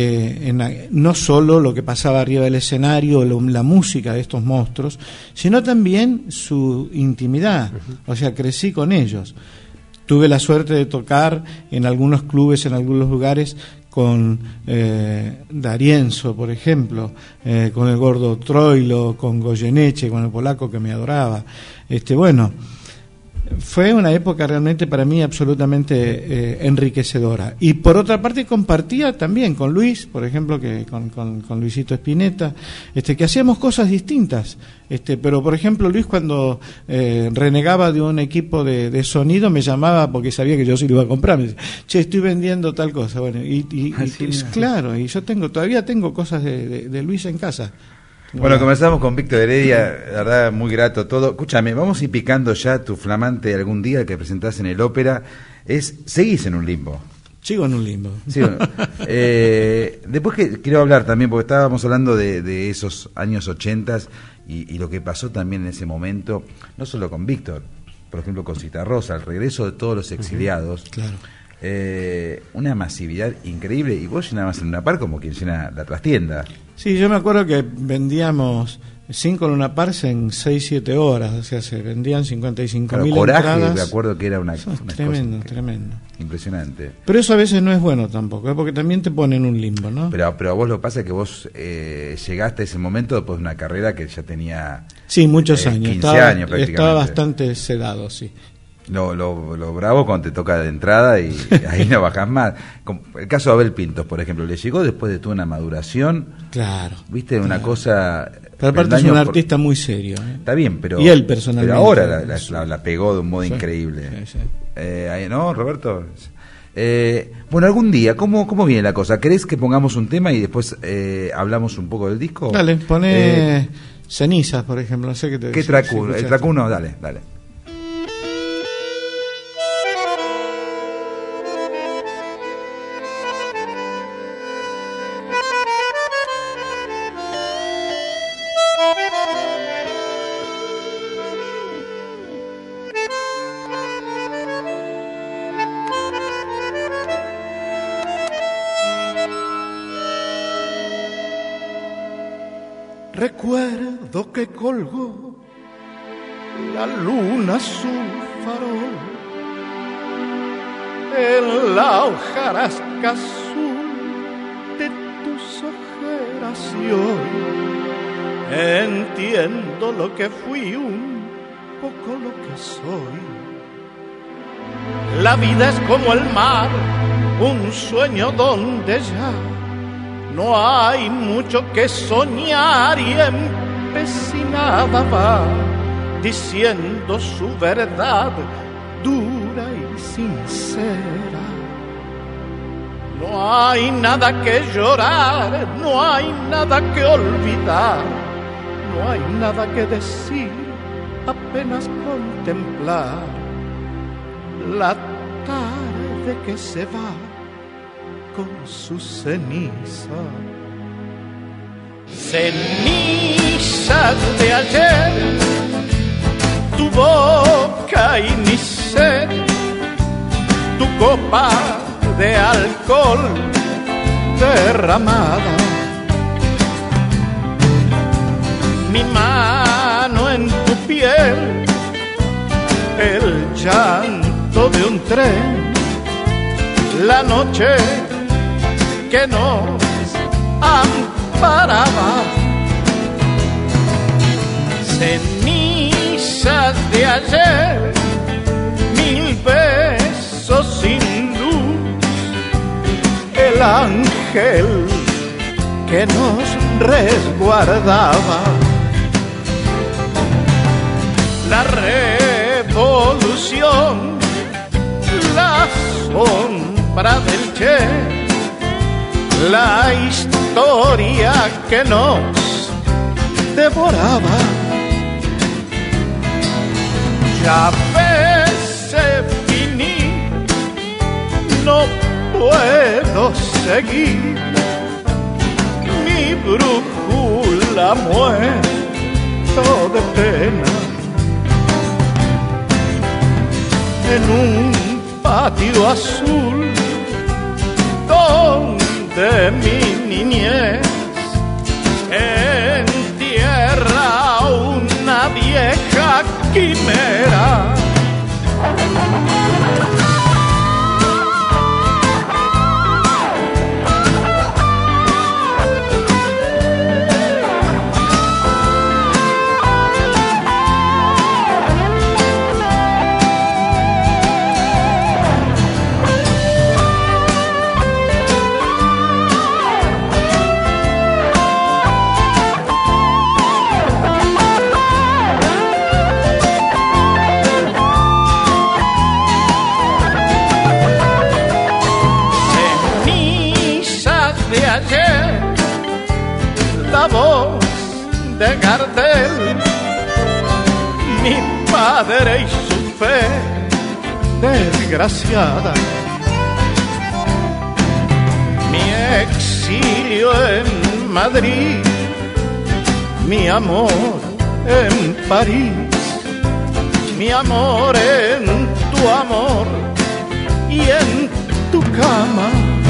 no solo lo que pasaba arriba del escenario, la música de estos monstruos, sino también su intimidad. O sea, crecí con ellos. Tuve la suerte de tocar en algunos clubes, en algunos lugares, con D'Arienzo, por ejemplo, con el gordo Troilo, con Goyeneche, con el polaco que me adoraba. Bueno, fue una época realmente para mí absolutamente enriquecedora. Y por otra parte compartía también con Luis, por ejemplo, que con Luisito Spinetta, que hacíamos cosas distintas. Pero por ejemplo Luis, cuando renegaba de un equipo de sonido, me llamaba porque sabía que yo sí lo iba a comprar. Me decía, che, estoy vendiendo tal cosa. Bueno, claro, y yo todavía tengo cosas de Luis en casa. Bueno, comenzamos con Víctor Heredia, la verdad muy grato todo. Escúchame, vamos a ir picando ya tu flamante algún día que presentás en el ópera. Seguís en un limbo. Sigo en un limbo. Después que quiero hablar también, porque estábamos hablando de esos años 80 y lo que pasó también en ese momento, no solo con Víctor, por ejemplo con Citarrosa, el regreso de todos los exiliados. Claro. Una masividad increíble, y vos llenabas en Luna Park como quien llena la trastienda. Sí, yo me acuerdo que vendíamos 5 Luna Parks en 6-7 horas, o sea, se vendían 55.000 entradas. Me acuerdo que era una tremendo, cosa tremendo. Impresionante. Pero eso a veces no es bueno tampoco, porque también te pone en un limbo, ¿no? Pero a vos lo que pasa es que vos llegaste a ese momento después de una carrera que ya tenía... Sí, muchos años. 15 años prácticamente. Estaba bastante sedado, sí. Lo bravo cuando te toca de entrada y ahí no bajás más. Como el caso de Abel Pintos, por ejemplo, le llegó después de toda una maduración. Claro. ¿Viste? Claro. Una cosa... Pero aparte es un artista muy serio. Está bien, pero... Y él personalmente. Pero ahora la pegó de un modo increíble. Sí. ¿No, Roberto? Bueno, algún día, ¿cómo viene la cosa? ¿Querés que pongamos un tema y después hablamos un poco del disco? Dale, poné Cenizas, por ejemplo. No sé qué te ¿Qué track 1? El track 1, dale. Recuerdo que colgó la luna su farol en la hojarasca azul de tus ojeras, y hoy entiendo lo que fui, un poco lo que soy. La vida es como el mar, un sueño donde ya no hay mucho que soñar, y empecinada va diciendo su verdad dura y sincera. No hay nada que llorar, no hay nada que olvidar, no hay nada que decir, apenas contemplar la tarde que se va con su ceniza. Cenizas de ayer, tu boca y mi sed, tu copa de alcohol derramada, mi mano en tu piel, el llanto de un tren, la noche que nos amparaba. Cenizas de ayer, 1000 besos sin luz, el ángel que nos resguardaba. La revolución, la sombra del Che, la historia que nos devoraba. Ya ves, finí, no puedo seguir, mi brújula muerto de pena. En un patio azul donde mi niñez entierra una vieja quimera. La voz de Gardel, mi padre y su fe desgraciada, mi exilio en Madrid, mi amor en París, mi amor en tu amor y en tu cama.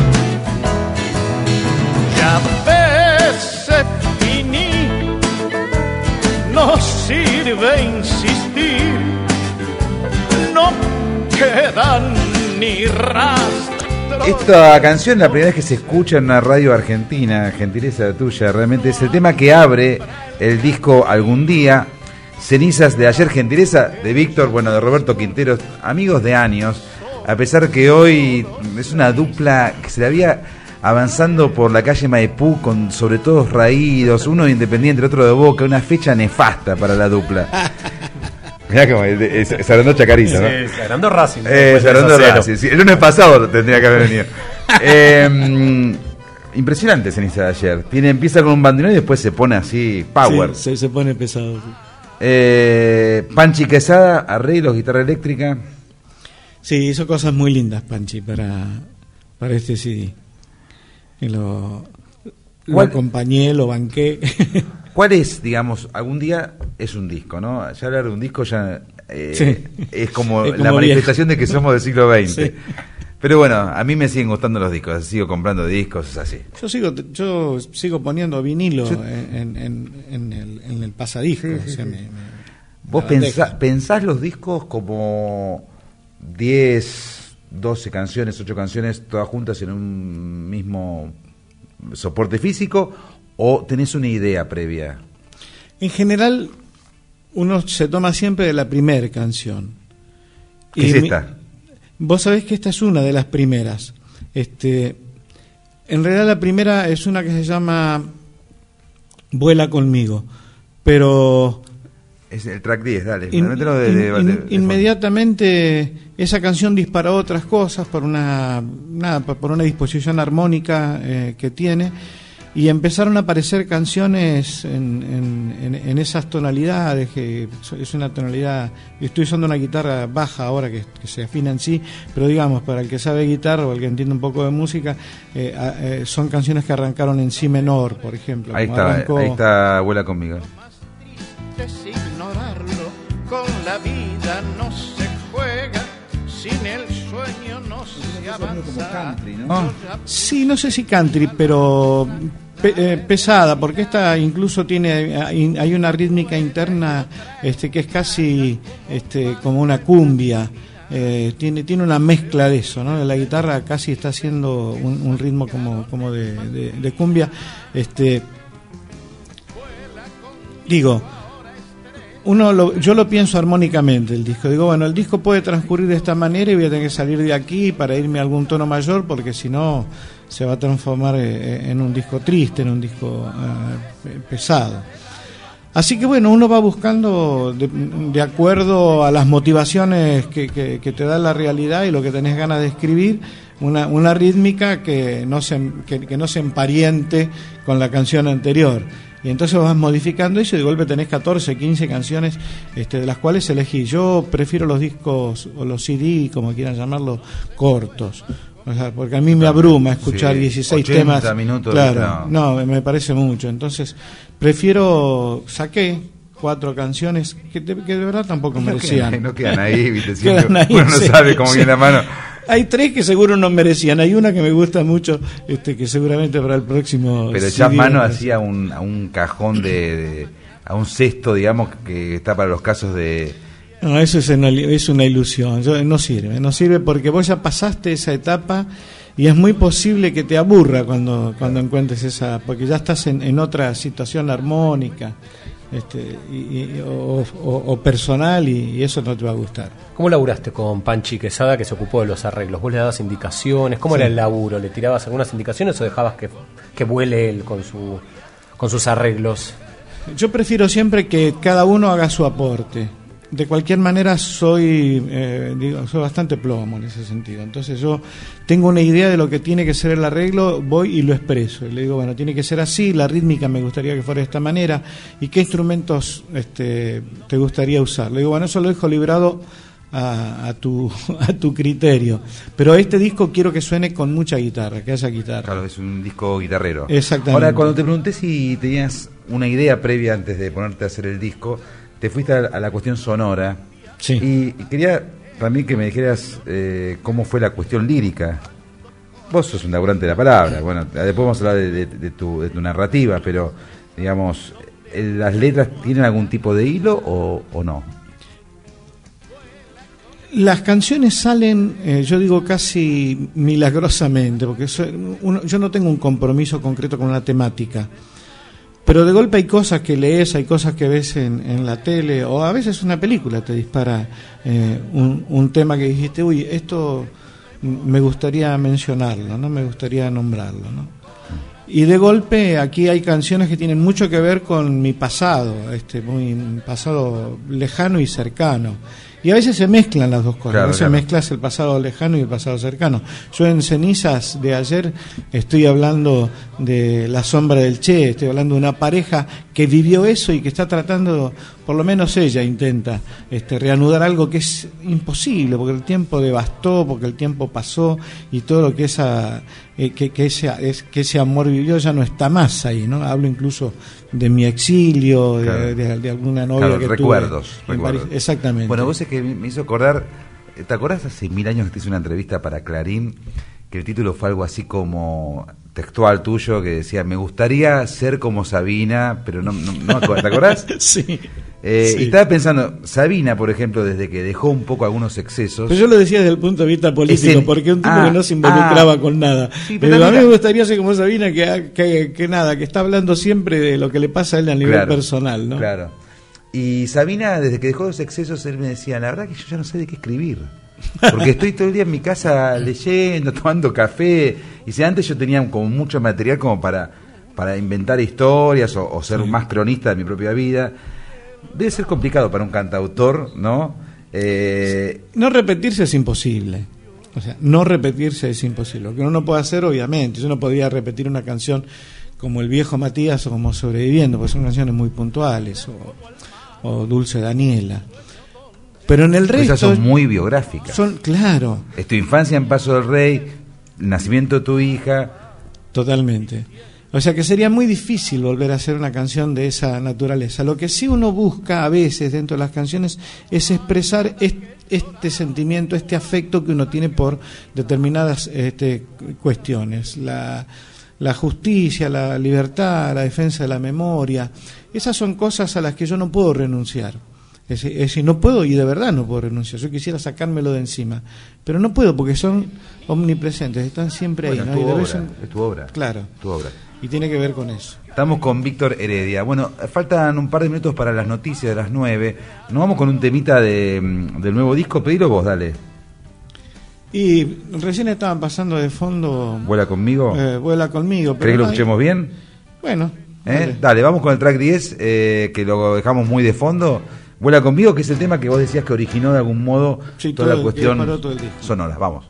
Ya ves, finí, no sirve insistir, no quedan ni rastros. Esta canción, la primera vez que se escucha en una radio argentina, gentileza tuya, realmente es el tema que abre el disco Algún Día, Cenizas de Ayer, gentileza de Víctor, bueno, de Roberto Quinteros, amigos de años, a pesar que hoy es una dupla que se la había avanzando por la calle Maipú con sobre todo raídos, uno de Independiente, el otro de Boca, una fecha nefasta para la dupla. Mirá como Sarandó Chacarita, ¿no? Sí, Sarandó Racing. Sarandó Racing, sí. El lunes pasado tendría que haber venido. Impresionante Ceniza de Ayer. Empieza con un bandoneón y después se pone así, power. Sí, se pone pesado. Panchi Quesada, arreglos, guitarra eléctrica. Sí, hizo cosas muy lindas Panchi para este CD. Y lo acompañé, lo banqué. ¿Cuál es, digamos, Algún Día es un disco, ¿no? Ya hablar de un disco ya sí. es como la manifestación de que somos del siglo XX. Sí. Pero bueno, a mí me siguen gustando los discos, sigo comprando discos, es así. Yo sigo poniendo vinilo en el pasadisco. Sí, sí, o sea, sí. ¿Vos pensás los discos como 10... 12 canciones, 8 canciones, todas juntas en un mismo soporte físico, o tenés una idea previa? En general, uno se toma siempre de la primera canción. ¿Qué es esta? Vos sabés que esta es una de las primeras. En realidad la primera es una que se llama Vuela conmigo, pero... Es el track 10, dale. Inmediatamente esa canción disparó otras cosas por una disposición armónica que tiene, y empezaron a aparecer canciones en esas tonalidades, que es una tonalidad. Estoy usando una guitarra baja ahora que se afina en sí, pero digamos, para el que sabe guitarra o el que entiende un poco de música, son canciones que arrancaron en si menor, por ejemplo. Ahí está Vuela conmigo. Ignorarlo, con la vida no se juega, sin el sueño no se avanza. Country, ¿no? Sí, no sé si country, pero pesada, porque esta incluso hay una rítmica interna que es casi como una cumbia. Tiene una mezcla de eso, ¿no? La guitarra casi está haciendo un ritmo como de cumbia. Yo lo pienso armónicamente, el disco. Digo, bueno, el disco puede transcurrir de esta manera y voy a tener que salir de aquí para irme a algún tono mayor, porque si no se va a transformar en un disco triste, en un disco pesado. Así que bueno, uno va buscando de acuerdo a las motivaciones que te da la realidad y lo que tenés ganas de escribir, una rítmica que no se empariente con la canción anterior. Y entonces vas modificando eso y de golpe tenés 14, 15 canciones de las cuales elegí. Yo prefiero los discos o los CD, como quieran llamarlo, cortos. O sea, porque a mí me abruma escuchar 16 temas. Minutos, claro, no, me parece mucho. Entonces, saqué 4 canciones que de verdad tampoco merecían. No quedan ahí, ¿viste? Quedan ahí, uno no sabe cómo viene la mano. Hay 3 que seguro no merecían. Hay una que me gusta mucho, que seguramente para el próximo. Pero echás mano así a un cajón a un cesto, digamos, que está para los casos de... No, eso es una ilusión. No sirve porque vos ya pasaste esa etapa y es muy posible que te aburra cuando encuentres esa, porque ya estás en otra situación armónica o personal y eso no te va a gustar. ¿Cómo laburaste con Panchi Quesada, que se ocupó de los arreglos? ¿Vos le dabas indicaciones? ¿Cómo era el laburo? ¿Le tirabas algunas indicaciones o dejabas que vuele él con sus arreglos? Yo prefiero siempre que cada uno haga su aporte. De cualquier manera soy bastante plomo en ese sentido. Entonces yo tengo una idea de lo que tiene que ser el arreglo, voy y lo expreso. Y le digo, bueno, tiene que ser así, la rítmica me gustaría que fuera de esta manera. ¿Y qué instrumentos te gustaría usar? Le digo, bueno, eso lo dejo librado a tu criterio. Pero este disco quiero que suene con mucha guitarra, que haya guitarra. Claro, es un disco guitarrero. Exactamente. Ahora, cuando te pregunté si tenías una idea previa antes de ponerte a hacer el disco, te fuiste a la cuestión sonora. Sí. Y quería también que me dijeras cómo fue la cuestión lírica. Vos sos un laburante de la palabra. Bueno, después vamos a hablar de tu narrativa, pero, digamos, ¿las letras tienen algún tipo de hilo o no? Las canciones salen, yo digo casi milagrosamente, porque yo no tengo un compromiso concreto con una temática. Pero de golpe hay cosas que lees, hay cosas que ves en la tele, o a veces una película te dispara un tema que dijiste, uy, esto me gustaría mencionarlo, ¿no? Me gustaría nombrarlo, ¿no? Y de golpe aquí hay canciones que tienen mucho que ver con mi pasado, muy pasado lejano y cercano. Y a veces se mezclan las dos cosas, claro, a veces mezclas el pasado lejano y el pasado cercano. Yo en Cenizas de ayer estoy hablando de La sombra del Che, estoy hablando de una pareja que vivió eso y que está tratando, por lo menos ella intenta reanudar algo que es imposible, porque el tiempo devastó, porque el tiempo pasó y todo lo que ese amor vivió ya no está más ahí, ¿no? Hablo incluso de mi exilio, claro, de alguna novia que recuerdos, tuve en París. Exactamente. Bueno, vos es que me hizo acordar, ¿te acordás hace 1000 años que te hice una entrevista para Clarín, que el título fue algo así como textual tuyo, que decía, me gustaría ser como Sabina, pero no me acuerdo, ¿te acordás? Sí. Sí. Y estaba pensando, Sabina, por ejemplo, desde que dejó un poco algunos excesos... Pero yo lo decía desde el punto de vista político, porque un tipo que no se involucraba con nada. Sí, pero a mí me gustaría ser como Sabina, que nada, que está hablando siempre de lo que le pasa a él a nivel personal, ¿no? Claro. Y Sabina, desde que dejó los excesos, él me decía, la verdad que yo ya no sé de qué escribir. Porque estoy todo el día en mi casa leyendo, tomando café. Y si antes yo tenía como mucho material como para inventar historias o ser más cronista de mi propia vida. Debe ser complicado para un cantautor, ¿no? No repetirse es imposible. O sea, no repetirse es imposible. Lo que uno no puede hacer, obviamente, yo no podría repetir una canción como El viejo Matías o como Sobreviviendo, porque son canciones muy puntuales, o Dulce Daniela. Pero en el resto... Esas son muy biográficas. Claro. Es tu infancia en Paso del Rey, el nacimiento de tu hija... Totalmente. O sea que sería muy difícil volver a hacer una canción de esa naturaleza. Lo que sí uno busca a veces dentro de las canciones es expresar este sentimiento, este afecto que uno tiene por determinadas cuestiones. La justicia, la libertad, la defensa de la memoria. Esas son cosas a las que yo no puedo renunciar. Es decir, no puedo, y de verdad no puedo renunciar. Yo quisiera sacármelo de encima, pero no puedo porque son omnipresentes, están siempre ahí. Bueno, ¿no? Es tu obra. Claro. Tu obra. Y tiene que ver con eso. Estamos con Víctor Heredia. Bueno, faltan un par de minutos para las noticias de las 9. Nos vamos con un temita del nuevo disco. Pedilo vos, dale. Y recién estaban pasando de fondo... ¿Vuela conmigo? Vuela conmigo. ¿Crees que lo escuchemos bien? Bueno. Dale, vamos con el track 10, que lo dejamos muy de fondo. Vuela conmigo, que es el tema que vos decías que originó de algún modo toda la cuestión sonora. Vamos.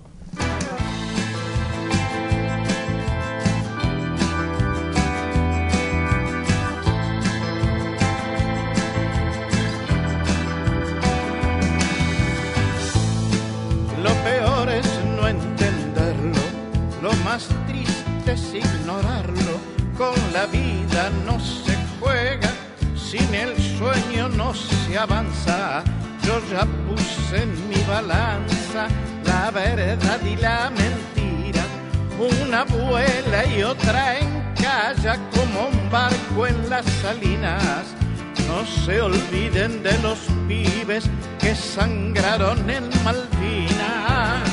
Lo peor es no entenderlo, no se juega, sin el sueño no se avanza. Yo ya puse en mi balanza la verdad y la mentira. Una vuela y otra encalla como un barco en las salinas. No se olviden de los pibes que sangraron en Malvinas.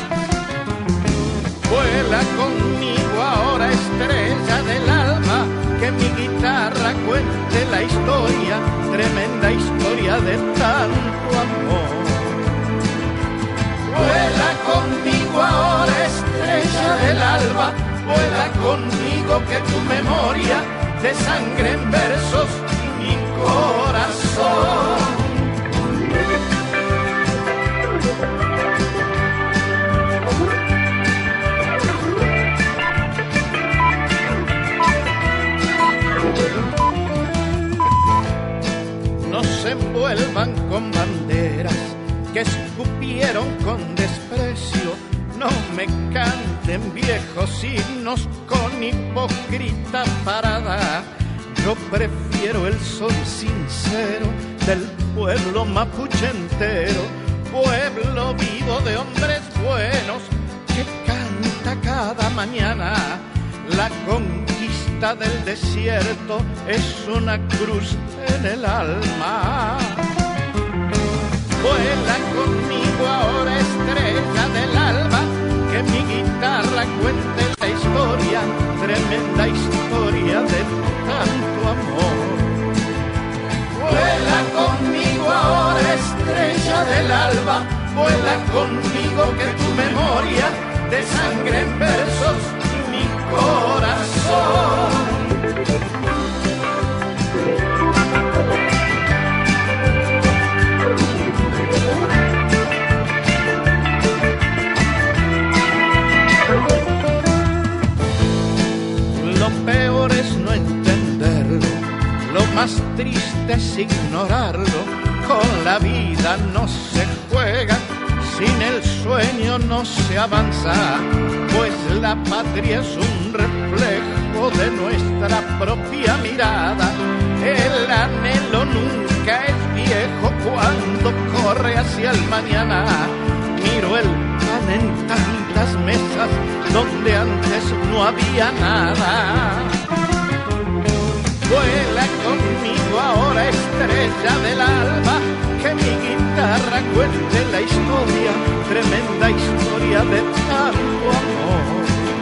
Vuela conmigo ahora, estrella del alma, que mi guitarra cuente la historia, tremenda historia de tanto amor. Vuela conmigo ahora, estrella del alba, vuela conmigo que tu memoria de sangre en versos mi corazón. No se envuelvan con banderas que escupieron con desprecio. No me canten viejos himnos con hipócrita parada. Yo prefiero el sol sincero del pueblo mapuche entero, pueblo vivo de hombres buenos que canta cada mañana. La conquista del desierto es una cruz en el alma. Vuela conmigo ahora, estrella del alba, que mi guitarra cuente la historia, tremenda historia de tanto amor. Vuela conmigo ahora, estrella del alba, vuela conmigo que tu memoria de sangre en versos mi corazón. Lo peor es no entenderlo, lo más triste es ignorarlo. Con la vida no se juega, sin el sueño no se avanza, pues la patria es un reflejo de nuestra propia mirada. El anhelo nunca es viejo cuando corre hacia el mañana. Miro el pan en tantas mesas donde antes no había nada. Vuela conmigo ahora, estrella del alba, que mi guitarra cuente la historia, tremenda historia de tanto amor.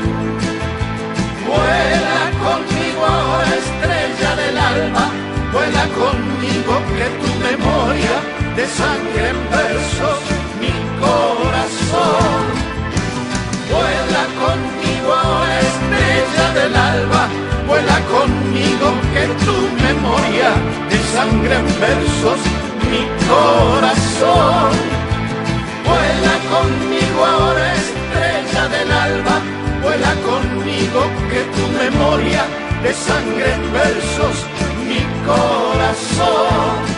Vuela conmigo ahora, estrella del alba, vuela conmigo que tu memoria de sangre en versos mi corazón. Vuela conmigo ahora, estrella del alba, vuela conmigo que tu memoria de sangre en versos mi corazón. Vuela conmigo ahora, estrella del alba, vuela conmigo que tu memoria de sangre en versos mi corazón.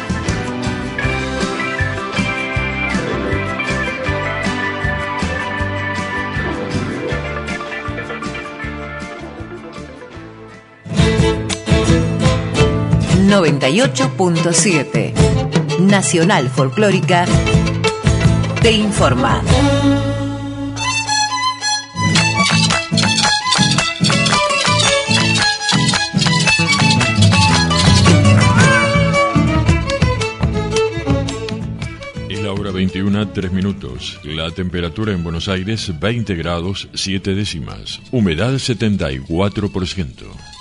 98.7 Nacional Folclórica te informa. Es la hora 21, 3 minutos. La temperatura en Buenos Aires, 20 grados, 7 décimas. Humedad, 74%.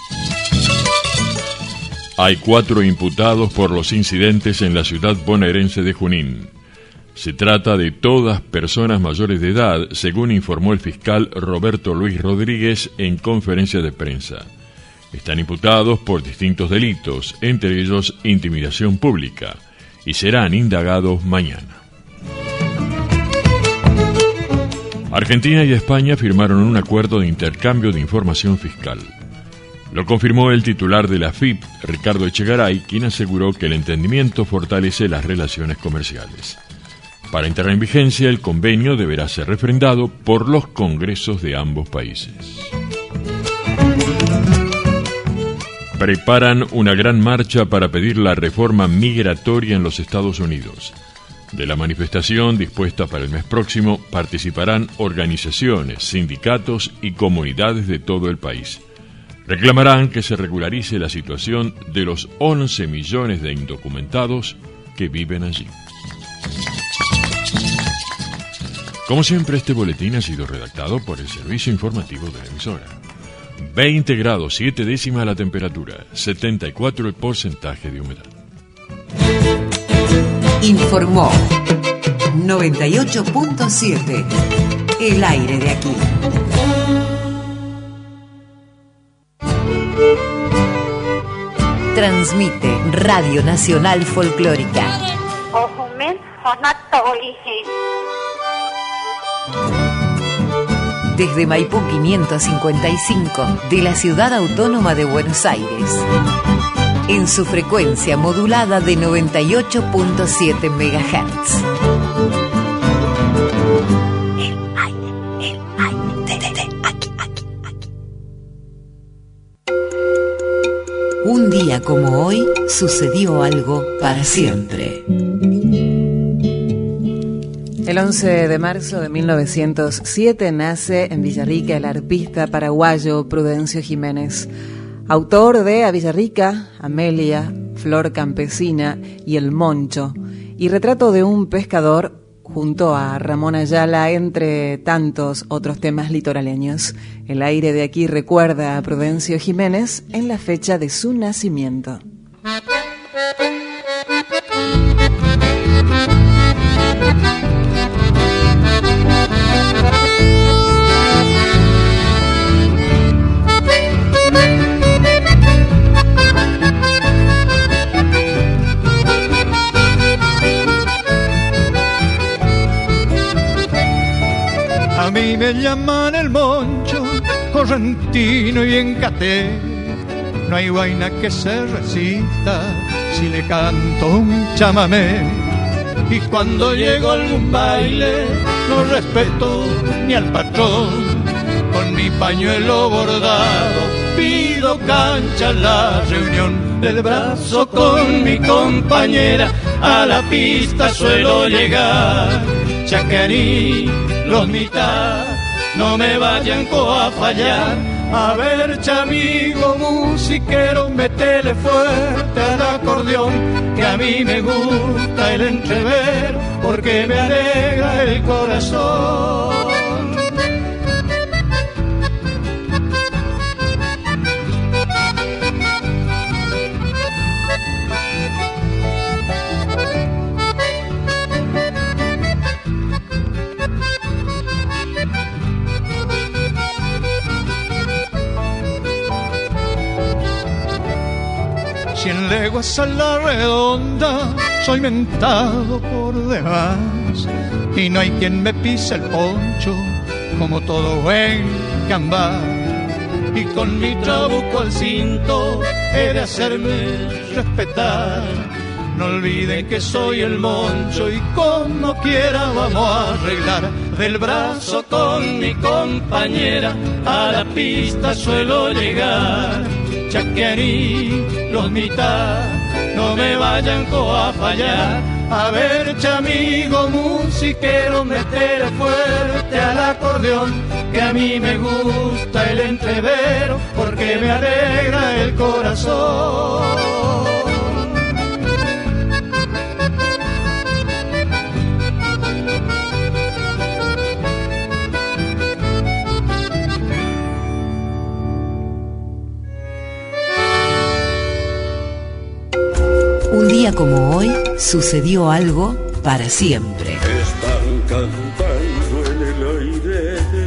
Hay 4 imputados por los incidentes en la ciudad bonaerense de Junín. Se trata de todas personas mayores de edad, según informó el fiscal Roberto Luis Rodríguez en conferencia de prensa. Están imputados por distintos delitos, entre ellos intimidación pública, y serán indagados mañana. Argentina y España firmaron un acuerdo de intercambio de información fiscal. Lo confirmó el titular de la AFIP, Ricardo Echegaray, quien aseguró que el entendimiento fortalece las relaciones comerciales. Para entrar en vigencia, el convenio deberá ser refrendado por los congresos de ambos países. preparan una gran marcha para pedir la reforma migratoria en los Estados Unidos. De la manifestación dispuesta para el mes próximo participarán organizaciones, sindicatos y comunidades de todo el país. Reclamarán que se regularice la situación de los 11 millones de indocumentados que viven allí. Como siempre, este boletín ha sido redactado por el servicio informativo de la emisora. 20 grados 7 décimas la temperatura, 74 el porcentaje de humedad. Informó 98.7 El aire de aquí. Transmite Radio Nacional Folclórica. Desde Maipú 555 de la Ciudad Autónoma de Buenos Aires. En su frecuencia modulada de 98.7 MHz. Un día como hoy sucedió algo para siempre. El 11 de marzo de 1907 nace en Villarrica el arpista paraguayo Prudencio Jiménez, autor de A Villarrica, Amelia, Flor Campesina y El Moncho, y Retrato de un pescador, junto a Ramón Ayala, entre tantos otros temas litoraleños. El aire de aquí recuerda a Prudencio Jiménez en la fecha de su nacimiento. A mí me llaman el Moncho, correntino y encate. No hay vaina que se resista si le canto un chamamé. Y cuando llego a algún baile no respeto ni al patrón. Con mi pañuelo bordado pido cancha a la reunión. Del brazo con mi compañera a la pista suelo llegar. Chacarí, los mitad, no me vayan a fallar. A ver, chamigo musiquero, métele fuerte al acordeón, que a mí me gusta el entrever, porque me alegra el corazón. Cien leguas a la redonda, soy mentado por demás, y no hay quien me pise el poncho, como todo buen cambá. Y con mi trabuco al cinto, he de hacerme respetar. No olviden que soy el Moncho, y como quiera vamos a arreglar. Del brazo con mi compañera, a la pista suelo llegar. Chaquerí, los mitad, no me vayan a fallar. A ver, chamigo musiquero, meter fuerte al acordeón, que a mí me gusta el entrevero, porque me alegra el corazón. Un día como hoy sucedió algo para siempre. Están cantando en el aire de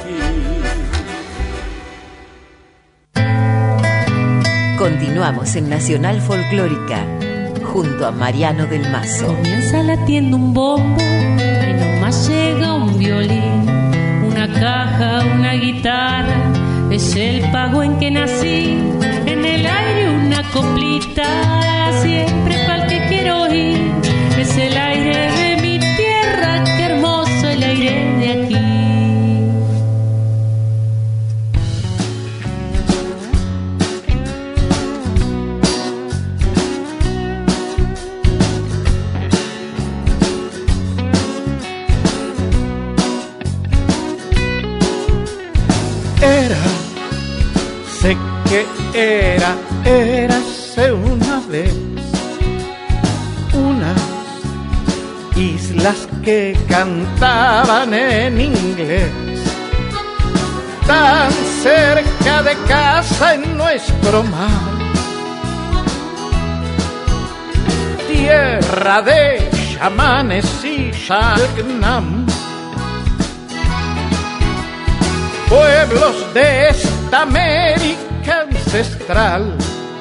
aquí. Continuamos en Nacional Folclórica junto a Mariano del Mazo. Comienza latiendo un bombo y nomás llega un violín, una caja, una guitarra. Es el pago en que nací, en el aire una coplita, siempre pa'l que quiero oír. Es el aire de mi tierra, qué hermoso el aire de aquí. que érase una vez unas islas que cantaban en inglés, tan cerca de casa en nuestro mar, tierra de chamanes y Shalgnam, pueblos de esta América ancestral.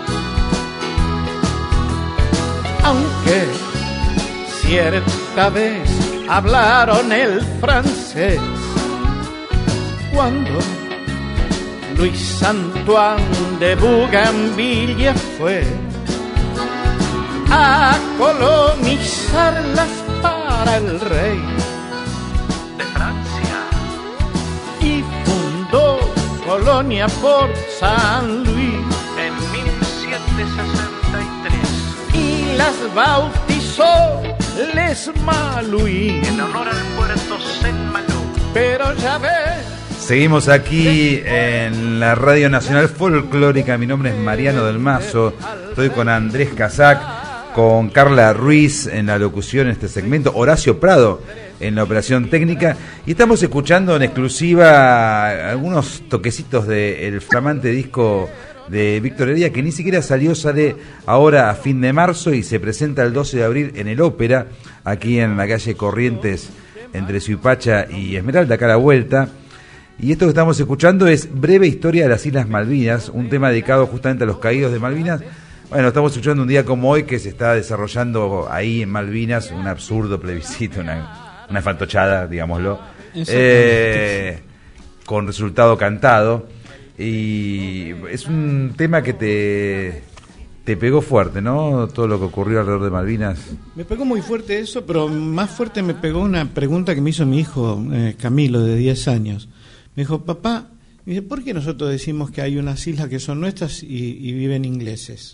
Aunque cierta vez hablaron el francés, cuando Luis Antoine de Bougainville fue a colonizarlas para el rey de Francia y fundó Colonia por San Luis en 1763 y las bautizó Les Malouines en honor al puerto Saint-Malo. Pero ya ves, seguimos aquí en la Radio Nacional Folclórica. Mi nombre es Mariano del Mazo, estoy con Andrés Casac, con Carla Ruiz en la locución en este segmento, Horacio Prado en la operación técnica, y estamos escuchando en exclusiva algunos toquecitos del flamante disco de Víctor Heredia, que ni siquiera sale ahora a fin de marzo y se presenta el 12 de abril en el Ópera, aquí en la calle Corrientes, entre Suipacha y Esmeralda, acá a la vuelta. Y esto que estamos escuchando es Breve Historia de las Islas Malvinas, un tema dedicado justamente a los caídos de Malvinas. Bueno, estamos escuchando un día como hoy que se está desarrollando ahí en Malvinas un absurdo plebiscito, una fantochada, digámoslo, con resultado cantado. Y es un tema que te pegó fuerte, ¿no? Todo lo que ocurrió alrededor de Malvinas. Me pegó muy fuerte eso, pero más fuerte me pegó una pregunta que me hizo mi hijo Camilo, de 10 años. Me dijo, papá, ¿por qué nosotros decimos que hay unas islas que son nuestras y viven ingleses?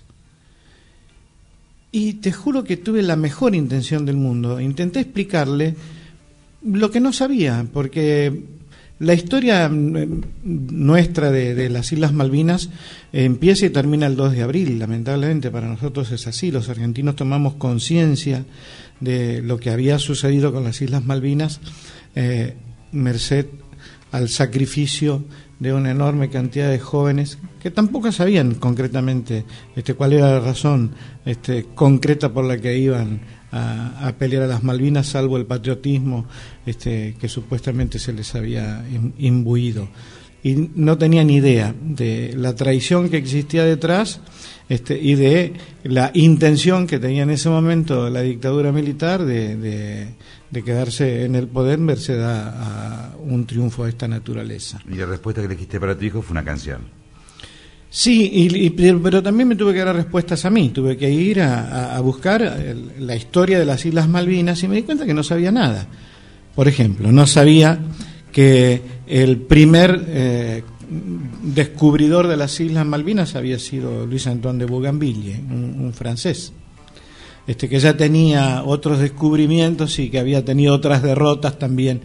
Y te juro que tuve la mejor intención del mundo. Intenté explicarle lo que no sabía, porque la historia nuestra de las Islas Malvinas empieza y termina el 2 de abril, lamentablemente para nosotros es así. Los argentinos tomamos conciencia de lo que había sucedido con las Islas Malvinas, merced al sacrificio de una enorme cantidad de jóvenes que tampoco sabían concretamente cuál era la razón concreta por la que iban a pelear a las Malvinas, salvo el patriotismo que supuestamente se les había imbuido, y no tenían idea de la traición que existía detrás y de la intención que tenía en ese momento la dictadura militar de quedarse en el poder merced a un triunfo de esta naturaleza. Y la respuesta que le dijiste para tu hijo fue una canción. Sí, pero también me tuve que dar respuestas a mí. Tuve que ir a buscar la historia de las Islas Malvinas y me di cuenta que no sabía nada. Por ejemplo, no sabía que el primer descubridor de las Islas Malvinas había sido Luis Antoine de Bougainville, un francés, que ya tenía otros descubrimientos y que había tenido otras derrotas también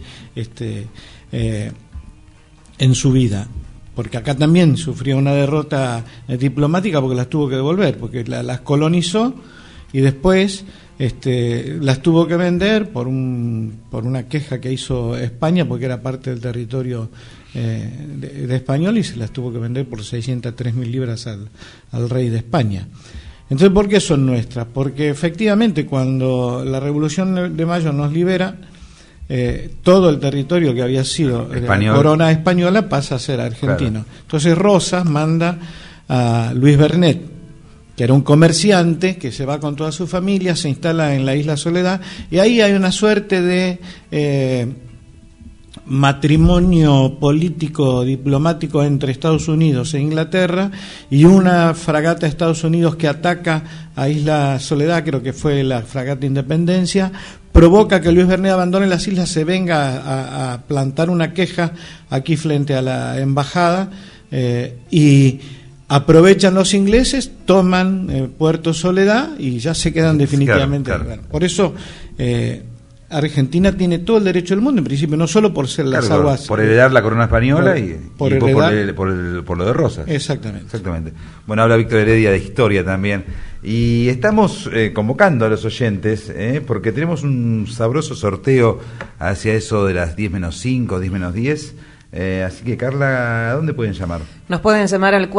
en su vida. Porque acá también sufrió una derrota diplomática porque las tuvo que devolver, porque las colonizó y después las tuvo que vender por una queja que hizo España, porque era parte del territorio de español, y se las tuvo que vender por 603.000 libras al rey de España. Entonces, ¿por qué son nuestras? Porque efectivamente cuando la Revolución de Mayo nos libera, todo el territorio que había sido la corona española pasa a ser argentino. Claro. Entonces Rosas manda a Luis Bernet, que era un comerciante que se va con toda su familia, se instala en la isla Soledad, y ahí hay una suerte de matrimonio político diplomático entre Estados Unidos e Inglaterra, y una fragata de Estados Unidos que ataca a Isla Soledad, creo que fue la fragata Independencia, provoca que Luis Bernet abandone las islas, se venga a plantar una queja aquí frente a la embajada, y aprovechan los ingleses, toman Puerto Soledad y ya se quedan definitivamente. Claro. Por eso Argentina tiene todo el derecho del mundo, en principio, no solo por ser las aguas... Por heredar la corona española por lo de Rosas. Exactamente. Bueno, habla Víctor Heredia de historia también. Y estamos convocando a los oyentes, porque tenemos un sabroso sorteo hacia eso de las 10 menos 5, 10 menos 10. Así que, Carla, ¿a dónde pueden llamar? Nos pueden llamar al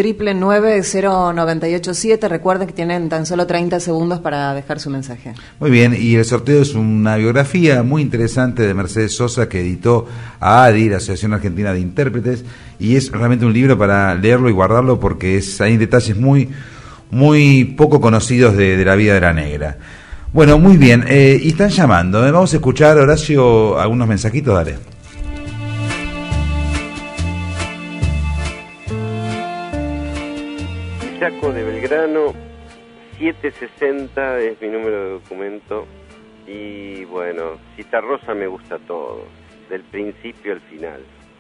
499-0987. Recuerden que tienen tan solo 30 segundos para dejar su mensaje. Muy bien, y el sorteo es una biografía muy interesante de Mercedes Sosa que editó AADI, la Asociación Argentina de Intérpretes, y es realmente un libro para leerlo y guardarlo porque hay detalles muy, muy poco conocidos de la vida de la negra. Bueno, muy bien, y están llamando. Vamos a escuchar, Horacio, algunos mensajitos, dale. Chaco de Belgrano, 760 es mi número de documento. Y bueno, Citarrosa me gusta todo, del principio al final.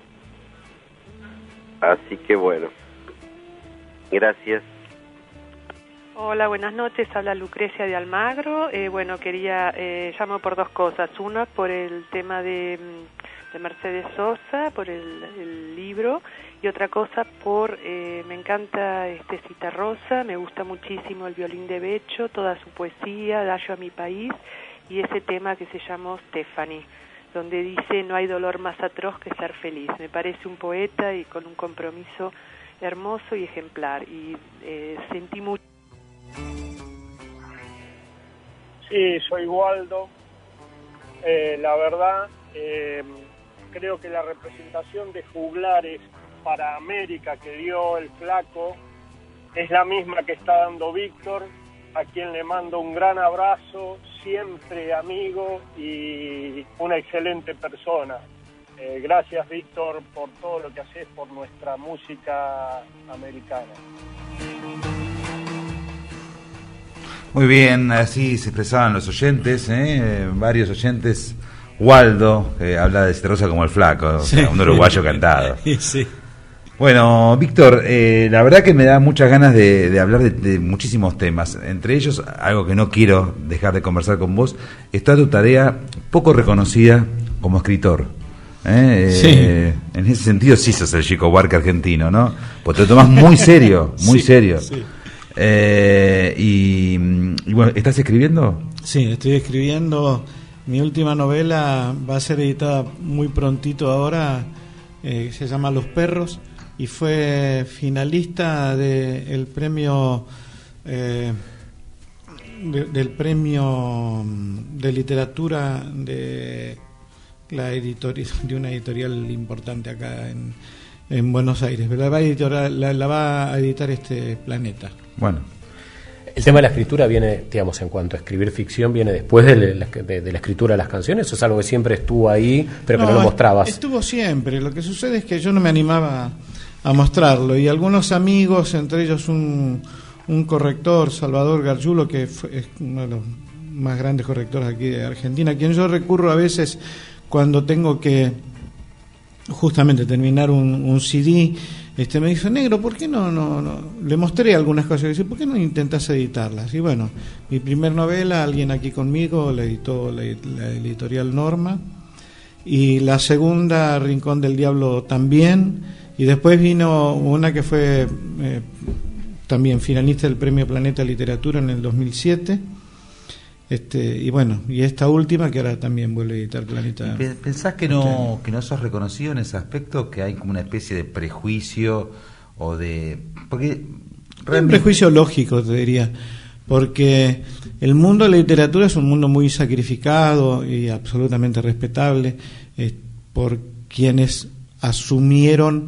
Así que bueno, gracias. Hola, buenas noches, habla Lucrecia de Almagro. Llamo por dos cosas. Una, por el tema de Mercedes Sosa, por el libro, y otra cosa me encanta Citarrosa, me gusta muchísimo el violín de Becho, toda su poesía, Dayo a mi país, y ese tema que se llamó Stephanie, donde dice: no hay dolor más atroz que ser feliz. Me parece un poeta y con un compromiso hermoso y ejemplar, y sentí mucho. Sí, soy Waldo. La verdad, creo que la representación de juglares para América que dio el Flaco es la misma que está dando Víctor, a quien le mando un gran abrazo, siempre amigo y una excelente persona. Gracias, Víctor, por todo lo que haces por nuestra música americana. Muy bien, así se expresaban los oyentes, varios oyentes. Waldo, que habla de Citarrosa como el Flaco, sí, un uruguayo cantado. Sí. Bueno, Víctor, la verdad que me da muchas ganas de hablar de muchísimos temas. Entre ellos, algo que no quiero dejar de conversar con vos, está tu tarea poco reconocida como escritor. Sí. En ese sentido sí sos el Chico Buarque argentino, ¿no? Porque te lo tomás muy serio, muy serio. Sí. Y bueno, ¿estás escribiendo? Sí, estoy escribiendo. Mi última novela va a ser editada muy prontito ahora, se llama Los Perros, y fue finalista del premio del premio de literatura de la de una editorial importante acá en Buenos Aires. La va a editar Planeta. Bueno. El tema de la escritura viene, digamos, en cuanto a escribir ficción, viene después de la escritura de las canciones, ¿o es algo que siempre estuvo ahí, pero que no lo mostrabas? Estuvo siempre. Lo que sucede es que yo no me animaba a mostrarlo, y algunos amigos, entre ellos un corrector, Salvador Gargiulo, que es uno de los más grandes correctores aquí de Argentina, a quien yo recurro a veces cuando tengo que justamente terminar un CD. Me dijo: negro, ¿por qué no? Le mostré algunas cosas y dice: ¿por qué no intentas editarlas? Y bueno, mi primer novela, alguien aquí conmigo, la editó la editorial Norma, y la segunda, Rincón del Diablo, también, y después vino una que fue también finalista del Premio Planeta Literatura en el 2007, y bueno, y esta última que ahora también vuelve a editar Planeta. ¿Pensás que no sos reconocido en ese aspecto, que hay como una especie de prejuicio o de...? Porque realmente... Un prejuicio lógico, te diría, porque el mundo de la literatura es un mundo muy sacrificado y absolutamente respetable por quienes asumieron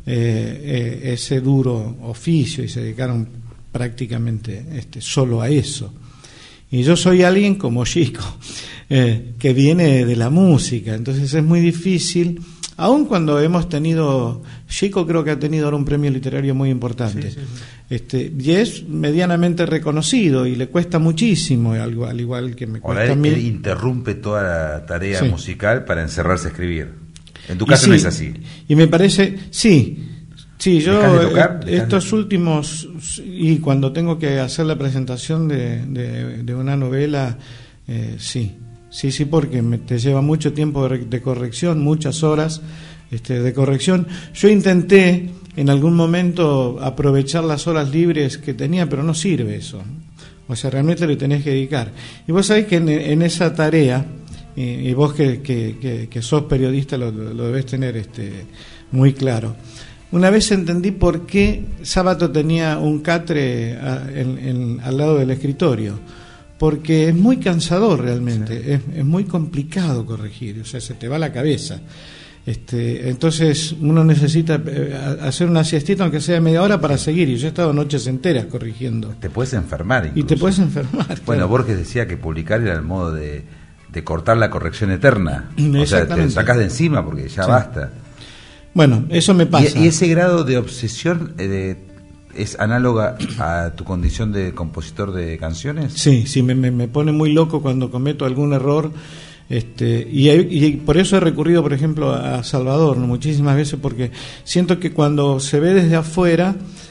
ese duro oficio y se dedicaron prácticamente solo a eso. Y yo soy alguien como Chico, que viene de la música, entonces es muy difícil, aun cuando hemos tenido, Chico creo que ha tenido ahora un premio literario muy importante, sí. Y es medianamente reconocido y le cuesta muchísimo, al igual que me cuesta a mí. Él interrumpe toda la tarea musical para encerrarse a escribir. En tu caso no es así. Y me parece, sí, yo estos últimos, y cuando tengo que hacer la presentación de una novela, sí, Sí, porque te lleva mucho tiempo de corrección, muchas horas de corrección. Yo intenté en algún momento aprovechar las horas libres que tenía, pero no sirve eso. O sea, realmente le tenés que dedicar. Y vos sabés que en esa tarea, y vos que sos periodista lo debés tener muy claro. Una vez entendí por qué Sábato tenía un catre al lado del escritorio, porque es muy cansador realmente, sí. Es muy complicado corregir, o sea, se te va la cabeza. Entonces uno necesita hacer una siestita, aunque sea media hora, para seguir, y yo he estado noches enteras corrigiendo. Te puedes enfermar incluso. Y te puedes enfermar. Bueno, claro. Borges decía que publicar era el modo de cortar la corrección eterna. O sea, te sacás de encima porque ya sí. Basta. Bueno, eso me pasa. ¿Y ese grado de obsesión es análoga a tu condición de compositor de canciones? Sí, me pone muy loco cuando cometo algún error. Y por eso he recurrido, por ejemplo, a Salvador, ¿no? Muchísimas veces, porque siento que cuando se ve desde afuera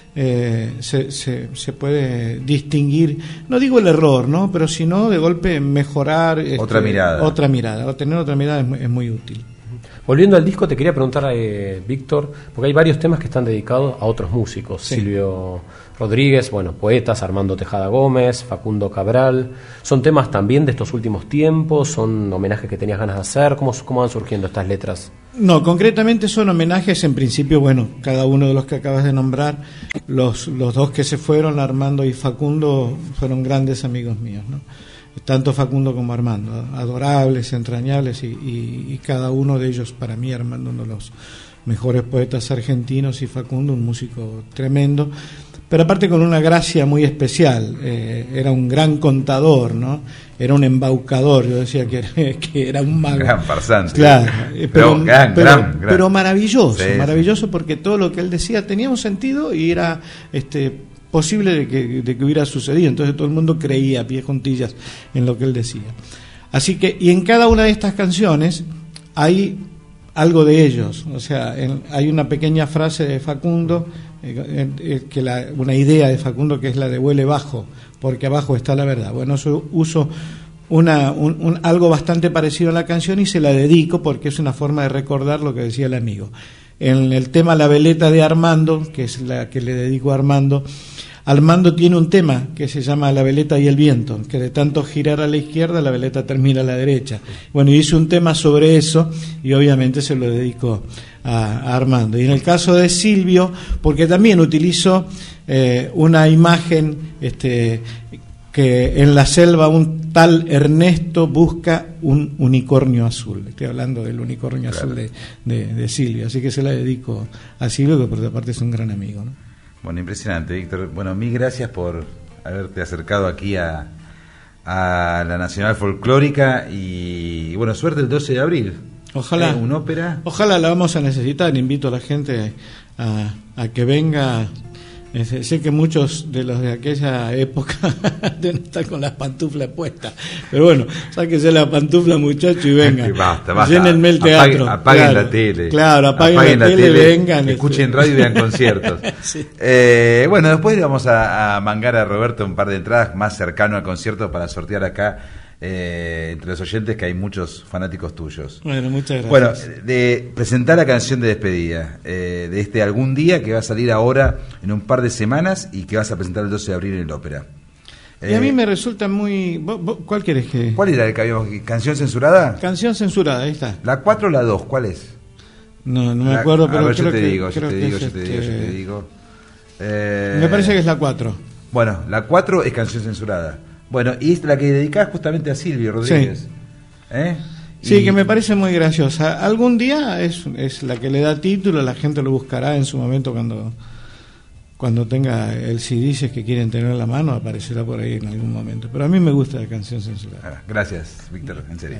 se puede distinguir, no digo el error, ¿no? Pero si no, de golpe mejorar otra mirada, o tener otra mirada es muy útil. Volviendo al disco, te quería preguntar, Víctor, porque hay varios temas que están dedicados a otros músicos. Sí. Silvio Rodríguez, poetas, Armando Tejada Gómez, Facundo Cabral. ¿Son temas también de estos últimos tiempos? ¿Son homenajes que tenías ganas de hacer? ¿Cómo van surgiendo estas letras? No, concretamente son homenajes, en principio, cada uno de los que acabas de nombrar, los dos que se fueron, Armando y Facundo, fueron grandes amigos míos, ¿no? Tanto Facundo como Armando, adorables, entrañables, y cada uno de ellos, para mí, Armando, uno de los mejores poetas argentinos, y Facundo, un músico tremendo, pero aparte con una gracia muy especial. Era un gran contador, ¿no? Era un embaucador, yo decía que era un mago. Gran farsante. Claro, pero maravilloso, sí, maravilloso, porque todo lo que él decía tenía un sentido y era posible de que hubiera sucedido. Entonces todo el mundo creía a pie juntillas en lo que él decía. Así que, y en cada una de estas canciones hay algo de ellos. O sea, hay una pequeña frase de Facundo, una idea de Facundo, que es la de huele bajo, porque abajo está la verdad. Bueno, yo uso algo bastante parecido a la canción y se la dedico porque es una forma de recordar lo que decía el amigo. En el tema La Veleta de Armando, que es la que le dedico a Armando tiene un tema que se llama La Veleta y el Viento, que de tanto girar a la izquierda, la veleta termina a la derecha. Bueno, hice un tema sobre eso y obviamente se lo dedico a Armando. Y en el caso de Silvio, porque también utilizo una imagen que en la selva un tal Ernesto busca un unicornio azul. Estoy hablando del unicornio azul de Silvio, así que se la dedico a Silvio, que por otra parte es un gran amigo, ¿no? Bueno, impresionante, Víctor. Bueno, mil gracias por haberte acercado aquí a la Nacional Folclórica y bueno, suerte el 12 de abril. Ojalá. ¿Una ópera? Ojalá, la vamos a necesitar. Invito a la gente a que venga. Sé que muchos de los de aquella época deben estar con las pantuflas puestas, pero bueno, sáquense la pantufla, muchachos, y vengan. Basta. Llénenme el teatro. Apaguen la tele. Claro, apaguen la tele, vengan. Escuchen radio y vean conciertos. Sí. Bueno, después vamos a mangar a Roberto un par de entradas más cercano al concierto para sortear acá entre los oyentes, que hay muchos fanáticos tuyos. Bueno, muchas gracias. Bueno, de presentar la canción de despedida de Algún Día, que va a salir ahora en un par de semanas y que vas a presentar el 12 de abril en el Ópera. Y a mí me resulta muy... ¿Cuál querés que...? ¿Cuál era el que habíamos? ¿Canción censurada? Canción censurada, ahí está. ¿La 4 o la 2? ¿Cuál es? No me acuerdo, pero yo te digo. Me parece que es la 4. Bueno, la 4 es canción censurada. Bueno, y es la que dedicás justamente a Silvio Rodríguez. Sí. Sí, que me parece muy graciosa. Algún Día es la que le da título, la gente lo buscará en su momento cuando tenga el CD, si es que quieren tener en la mano, aparecerá por ahí en algún momento. Pero a mí me gusta la canción censurada. Gracias, Víctor, en serio.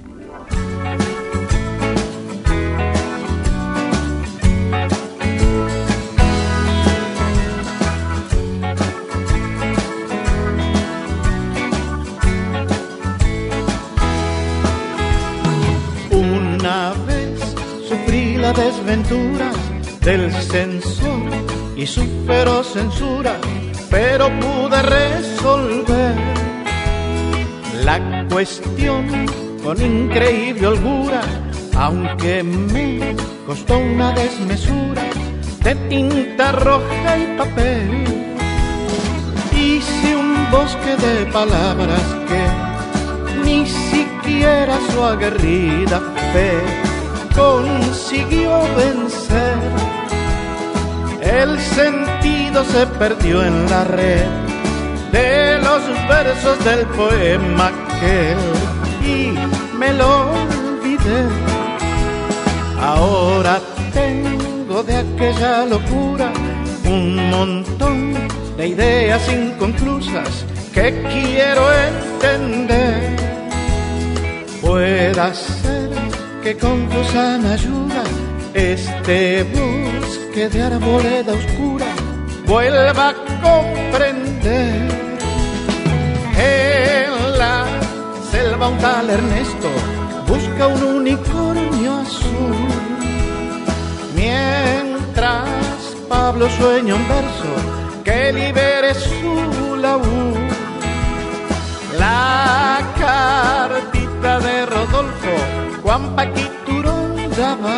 La desventura del censor y su feroz censura, pero pude resolver la cuestión con increíble holgura, aunque me costó una desmesura de tinta roja y papel. Hice un bosque de palabras que ni siquiera su aguerrida fe consiguió vencer. El sentido se perdió en la red de los versos del poema aquel y me lo olvidé. Ahora tengo de aquella locura un montón de ideas inconclusas que quiero entender. Pueda ser que con tu sana ayuda este bosque de arboleda oscura vuelva a comprender. En la selva un tal Ernesto busca un unicornio azul, mientras Pablo sueña un verso que libere su laúd. La cartita de Rodolfo, Juan Paquiturón daba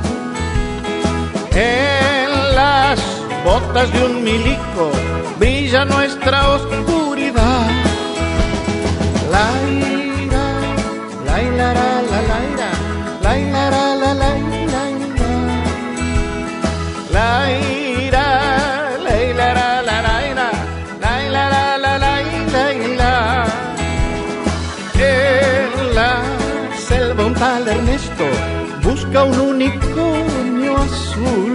en las botas de un milico, brilla nuestra oscuridad. La ira, la ira, la ira, la ira, la ira, la ira, la ira, la ira, la. En la selva un tal Ernesto busca un unicornio azul,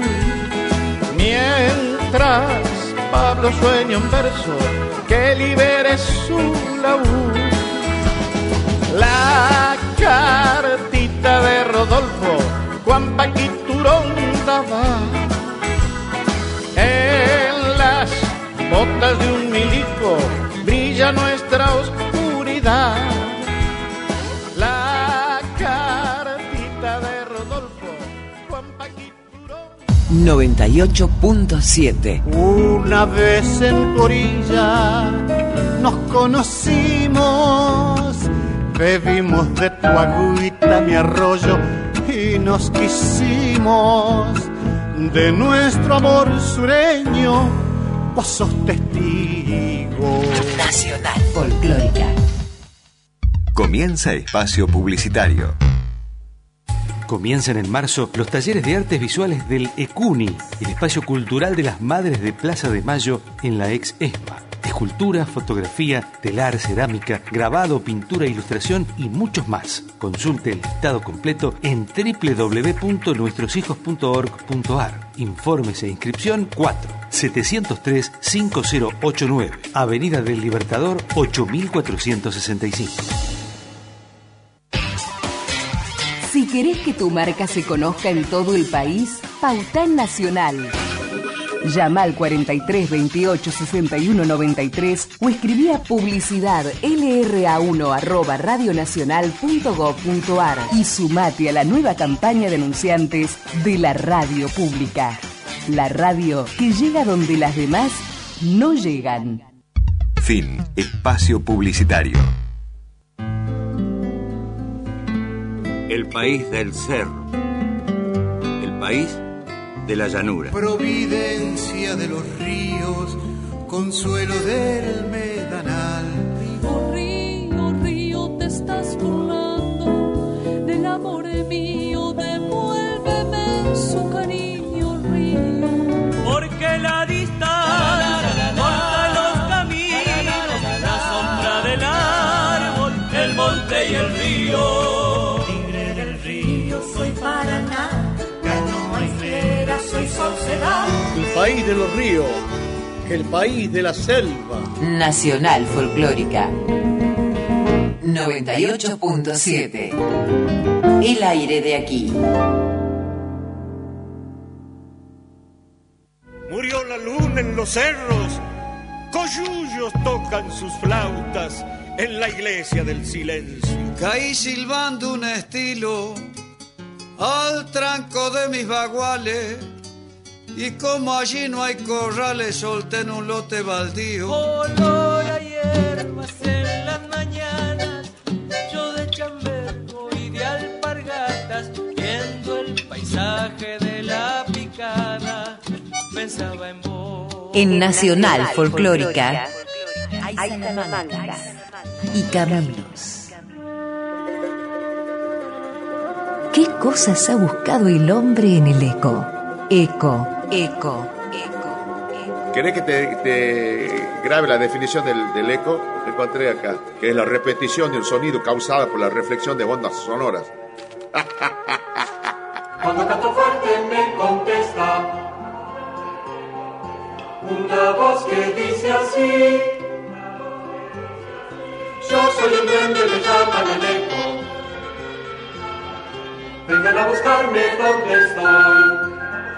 mientras Pablo sueña un verso que libere su laúd. La cartita de Rodolfo, Juan Paquiturón daba en las botas de un milico, brilla nuestra oscuridad. La cartita de Rodolfo, Juan Paquiturón. 98.7. Una vez en tu orilla nos conocimos, bebimos de tu agüita mi arroyo y nos quisimos. De nuestro amor sureño vos sos testigo. Nacional Folclórica. Comienza espacio publicitario. Comienzan en marzo los talleres de artes visuales del ECUNI, el espacio cultural de las Madres de Plaza de Mayo en la ex ESPA. Escultura, fotografía, telar, cerámica, grabado, pintura, ilustración y muchos más. Consulte el listado completo en www.nuestroshijos.org.ar. Informes e inscripción 4-703-5089, Avenida del Libertador 8465. Si querés que tu marca se conozca en todo el país, pauta en Nacional. Llama al 43 28 61 93 o escribí a publicidad lra1@radionacional.gov.ar y sumate a la nueva campaña de anunciantes de la radio pública. La radio que llega donde las demás no llegan. Fin. Espacio publicitario. El país del cerro. El país de la llanura. Providencia de los ríos, consuelo del medanal. Río, río, te estás burlando del amor mío, devuélveme su cariño, río. Porque la distancia corta los caminos, la sombra del árbol, el monte y el río. Tigre del río, soy Paraná, canoa islera, soy Saucedad. El país de los ríos, el país de la selva. Nacional Folclórica 98.7. El aire de aquí. Murió la luna en los cerros, coyullos tocan sus flautas en la iglesia del silencio. Caí silbando un estilo al tranco de mis baguales, y como allí no hay corrales, solté en un lote baldío. Olor a hierbas en las mañanas, yo de chamber En Nacional Folclórica hay salamancas y caminos. ¿Qué cosas ha buscado el hombre en el eco? Eco, eco, eco. ¿Querés que te grabe la definición del eco? Lo encontré acá, que es la repetición de un sonido causada por la reflexión de ondas sonoras. Cuando canto fuerte me contesta una voz que dice así: yo soy un duende, me llaman el eco. Vengan a buscarme donde estoy.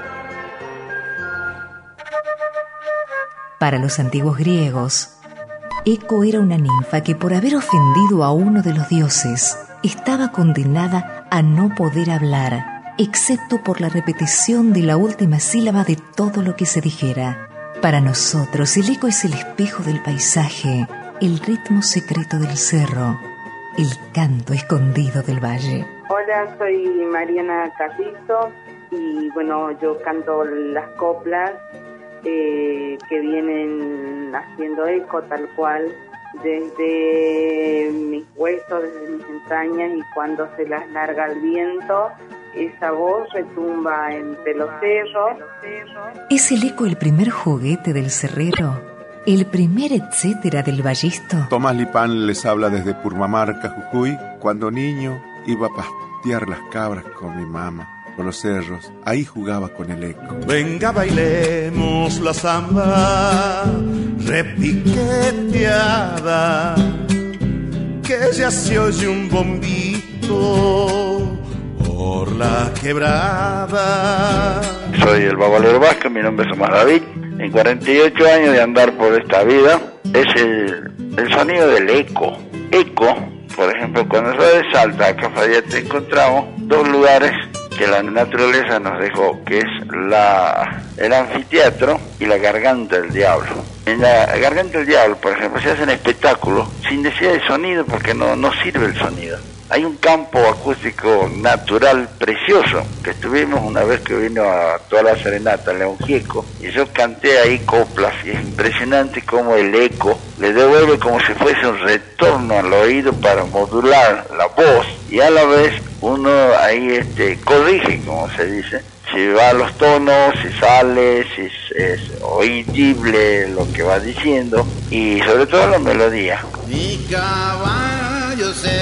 Para los antiguos griegos, Eco era una ninfa que por haber ofendido a uno de los dioses estaba condenada a no poder hablar, excepto por la repetición de la última sílaba de todo lo que se dijera. Para nosotros, el eco es el espejo del paisaje, el ritmo secreto del cerro, el canto escondido del valle. Hola, soy Mariana Carrizo y bueno, yo canto las coplas que vienen haciendo eco tal cual desde mis huesos, desde mis entrañas, y cuando se las larga el viento, esa voz retumba entre los cerros. ¿Es el eco el primer juguete del cerrero? ¿El primer etcétera del ballisto? Tomás Lipán les habla desde Purmamarca, Jujuy. Cuando niño iba a pastear las cabras con mi mamá por los cerros, ahí jugaba con el eco. Venga, bailemos la samba repiqueteada, que ya se oye un bombito por la quebrada. Soy el babalero vasco, mi nombre es Omar David. En 48 años de andar por esta vida, es el sonido del eco. Eco, por ejemplo, cuando sos de Salta, acá te encontramos dos lugares que la naturaleza nos dejó, que es el anfiteatro y la garganta del diablo. En la garganta del diablo, por ejemplo, se hacen espectáculos sin necesidad de sonido, porque no sirve el sonido. Hay un campo acústico natural precioso, que estuvimos una vez que vino a toda la serenata, León Gieco, y yo canté ahí coplas, y es impresionante cómo el eco le devuelve como si fuese un retorno al oído para modular la voz, y a la vez uno ahí corrige, como se dice, si va a los tonos, si sale, si es oídible lo que va diciendo, y sobre todo la melodía. Mi caballo se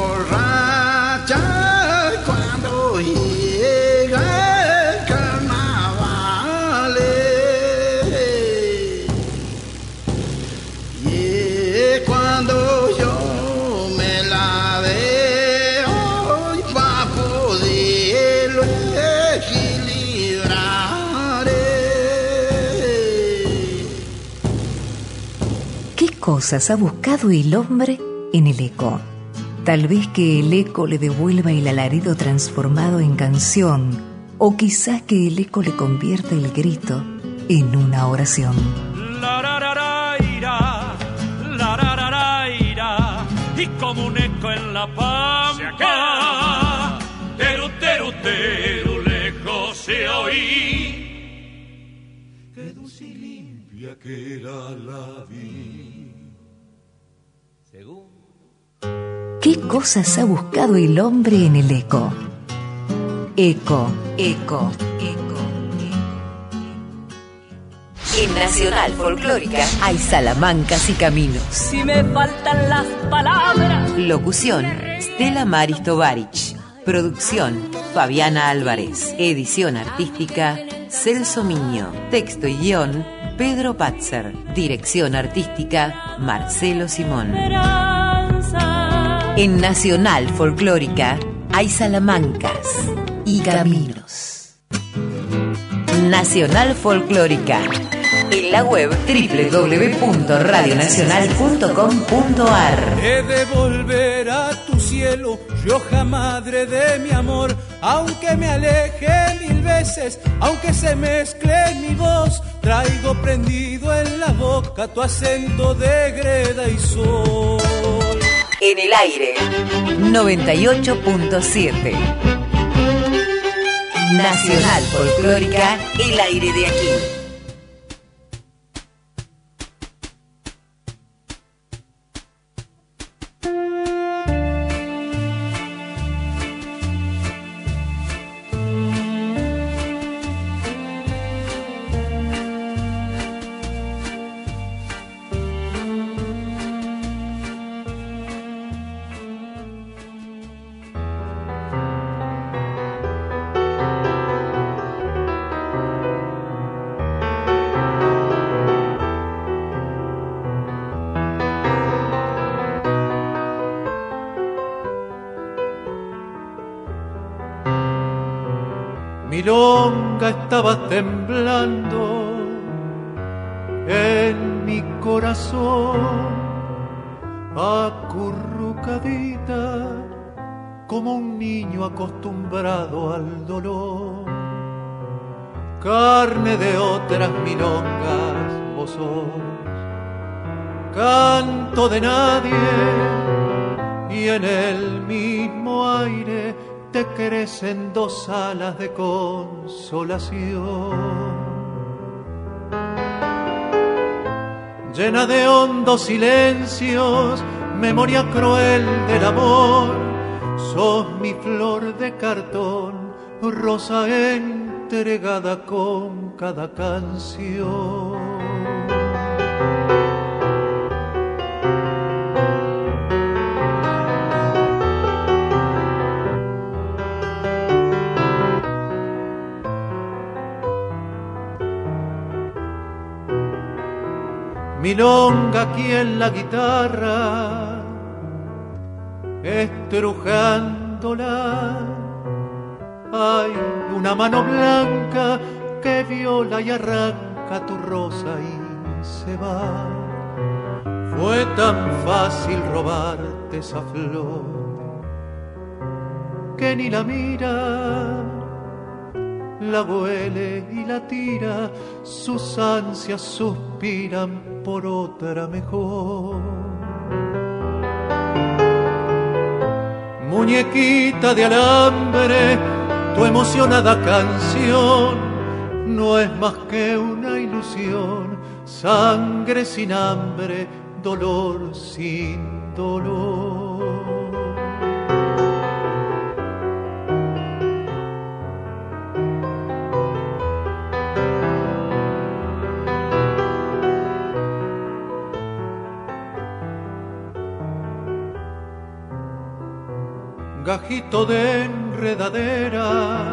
emborracha cuando llega el carnaval, y cuando yo me la veo pa' poderlo equilibrar. ¿Qué cosas ha buscado el hombre en el eco? Tal vez que el eco le devuelva el alarido transformado en canción, o quizás que el eco le convierta el grito en una oración. Y como un eco en la pampa, teru, teru, teru, lejos se oí. Qué dulce y limpia que era la vida. Según ¿Qué cosas ha buscado el hombre en el eco? Eco, eco, eco. En Nacional Folclórica hay salamancas y caminos. Si me faltan las palabras. Locución: Stella Maris Tovarich. Producción: Fabiana Álvarez. Edición artística: Celso Miño. Texto y guión: Pedro Patzer. Dirección artística: Marcelo Simón. En Nacional Folclórica hay salamancas y caminos. Nacional Folclórica. En la web www.radionacional.com.ar. He de volver a tu cielo, Rioja madre de mi amor, aunque me aleje mil veces, aunque se mezcle mi voz, traigo prendido en la boca tu acento de greda y sol. En el aire, 98.7. Nacional Folclórica, el aire de aquí. milonga estaba temblando en mi corazón, acurrucadita como un niño acostumbrado al dolor. Carne de otras milongas vos sos, canto de nadie, y en el mismo aire te crecen dos alas de consolación. Llena de hondos silencios, memoria cruel del amor, sos mi flor de cartón, rosa entregada con cada canción. Milonga aquí en la guitarra, estrujándola, hay una mano blanca que viola y arranca tu rosa y se va. Fue tan fácil robarte esa flor que ni la mira, la huele y la tira, sus ansias suspiran por otra mejor. Muñequita de alambre, tu emocionada canción no es más que una ilusión, sangre sin hambre, dolor sin dolor. Gajito de enredadera,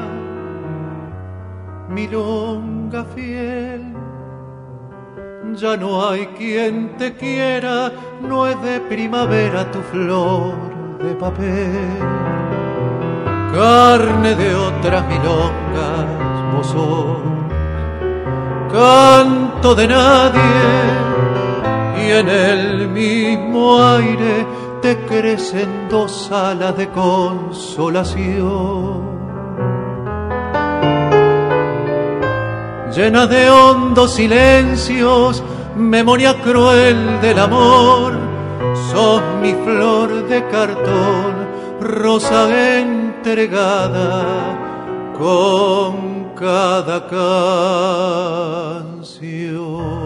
milonga fiel, ya no hay quien te quiera, no es de primavera tu flor de papel. Carne de otras milongas vos sos, canto de nadie, y en el mismo aire te crecen dos alas de consolación. Llena de hondos silencios, memoria cruel del amor, sos mi flor de cartón, rosa entregada con cada canción.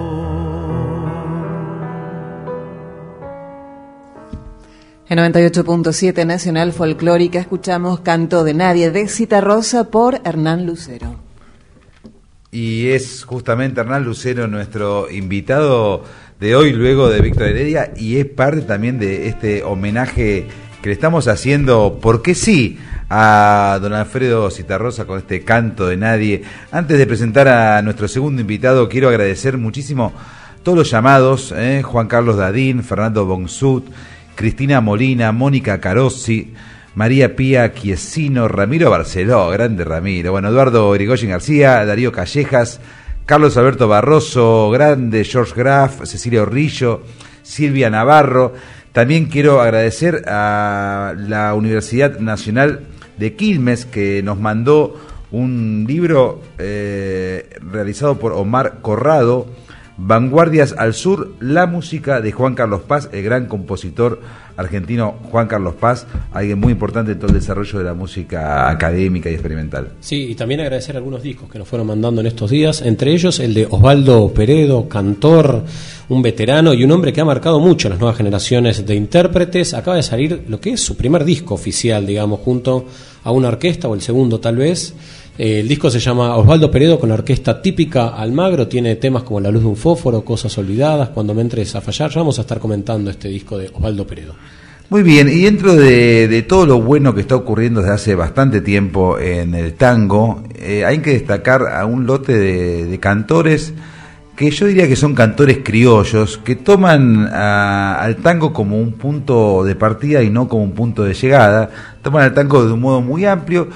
En 98.7 Nacional Folclórica escuchamos Canto de Nadie de Citarrosa por Hernán Lucero. Y es justamente Hernán Lucero nuestro invitado de hoy, luego de Víctor Heredia, y es parte también de este homenaje que le estamos haciendo, porque sí, a don Alfredo Citarrosa con este Canto de Nadie. Antes de presentar a nuestro segundo invitado, quiero agradecer muchísimo todos los llamados, Juan Carlos Dadín, Fernando Bonsut, Cristina Molina, Mónica Carossi, María Pía Quiesino, Ramiro Barceló, grande Ramiro, bueno, Eduardo Irigoyen García, Darío Callejas, Carlos Alberto Barroso, grande George Graf, Cecilia Orrillo, Silvia Navarro. También quiero agradecer a la Universidad Nacional de Quilmes, que nos mandó un libro realizado por Omar Corrado, Vanguardias al Sur, la música de Juan Carlos Paz, el gran compositor argentino Juan Carlos Paz, alguien muy importante en todo el desarrollo de la música académica y experimental. Sí, y también agradecer algunos discos que nos fueron mandando en estos días, entre ellos el de Osvaldo Peredo, cantor, un veterano y un hombre que ha marcado mucho a las nuevas generaciones de intérpretes. Acaba de salir lo que es su primer disco oficial, digamos, junto a una orquesta, o el segundo tal vez. El disco se llama Osvaldo Peredo con la orquesta típica Almagro, tiene temas como La luz de un fósforo, Cosas olvidadas, Cuando me entres a fallar. Ya vamos a estar comentando este disco de Osvaldo Peredo. Muy bien, y dentro de todo lo bueno que está ocurriendo desde hace bastante tiempo en el tango, hay que destacar a un lote de cantores que yo diría que son cantores criollos, que toman al tango como un punto de partida y no como un punto de llegada, toman al tango de un modo muy amplio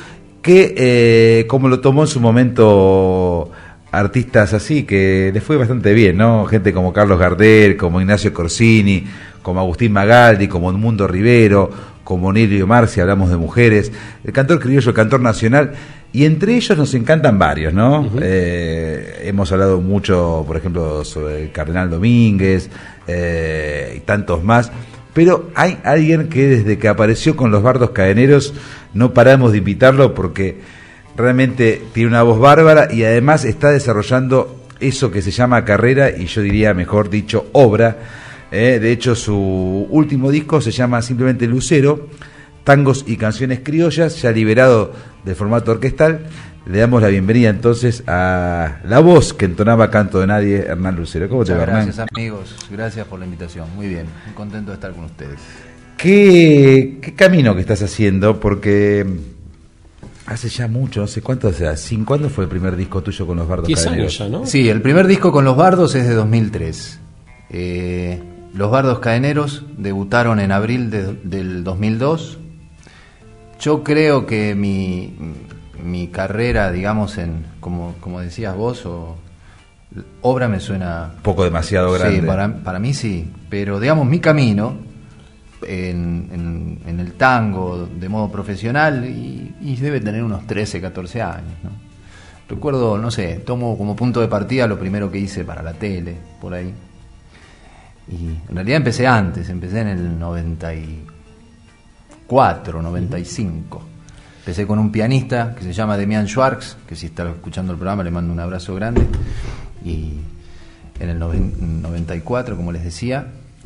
que como lo tomó en su momento artistas así, que les fue bastante bien, ¿no? Gente como Carlos Gardel, como Ignacio Corsini, como Agustín Magaldi, como Edmundo Rivero, como Nelio Mar, si hablamos de mujeres, el cantor criollo, el cantor nacional, y entre ellos nos encantan varios, ¿no? Hemos hablado mucho, por ejemplo, sobre el Cardenal Domínguez, y tantos más, pero hay alguien que desde que apareció con los Bardos Cadeneros no paramos de invitarlo porque realmente tiene una voz bárbara y además está desarrollando eso que se llama carrera y yo diría, mejor dicho, obra. De hecho, su último disco se llama simplemente Lucero, tangos y canciones criollas, ya liberado del formato orquestal. Le damos la bienvenida entonces a la voz que entonaba Canto de Nadie, Hernán Lucero. ¿Cómo te va, Hernán? Gracias, amigos, gracias por la invitación. Muy bien, muy contento de estar con ustedes. ¿Qué camino que estás haciendo? Porque hace ya mucho, no sé cuánto, o sea, ¿cuándo fue el primer disco tuyo con los Bardos 10 Cadeneros? años ya, ¿no? Sí, el primer disco con los Bardos es de 2003. Los Bardos Cadeneros debutaron en abril del 2002. Yo creo que mi carrera, digamos, como decías vos, obra me suena... Un poco demasiado grande. Sí, para mí sí, pero digamos mi camino en el tango de modo profesional y debe tener unos 13, 14 años, ¿no? Recuerdo, no sé, tomo como punto de partida lo primero que hice para la tele, por ahí. Y en realidad empecé en el 94, 95. Empecé con un pianista que se llama Demian Schwartz, que si está escuchando el programa le mando un abrazo grande. Y en el 94, como les decía.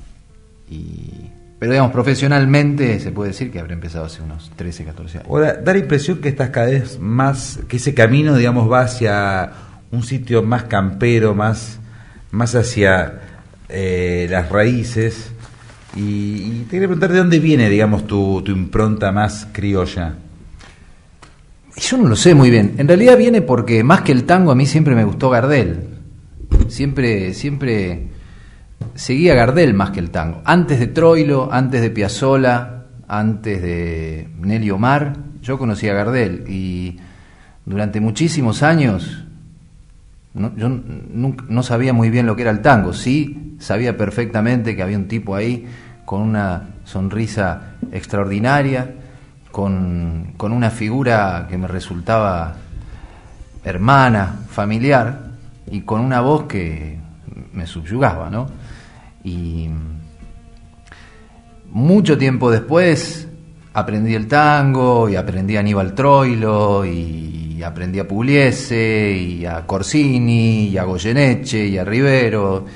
Pero digamos, profesionalmente se puede decir que habré empezado hace unos 13, 14 años. Ahora, da la impresión que estás cada vez más, que ese camino, digamos, va hacia un sitio más campero, más hacia las raíces. Y te quería preguntar de dónde viene, digamos, tu impronta más criolla. Yo no lo sé muy bien. En realidad viene porque más que el tango a mí siempre me gustó Gardel. Siempre seguía Gardel más que el tango. Antes de Troilo, antes de Piazzolla, antes de Nelio Mar, yo conocía a Gardel y durante muchísimos años yo no sabía muy bien lo que era el tango. Sí sabía perfectamente que había un tipo ahí con una sonrisa extraordinaria, con una figura que me resultaba hermana, familiar, y con una voz que me subyugaba, ¿no? Y mucho tiempo después aprendí el tango y aprendí a Aníbal Troilo y aprendí a Pugliese y a Corsini y a Goyeneche y a Rivero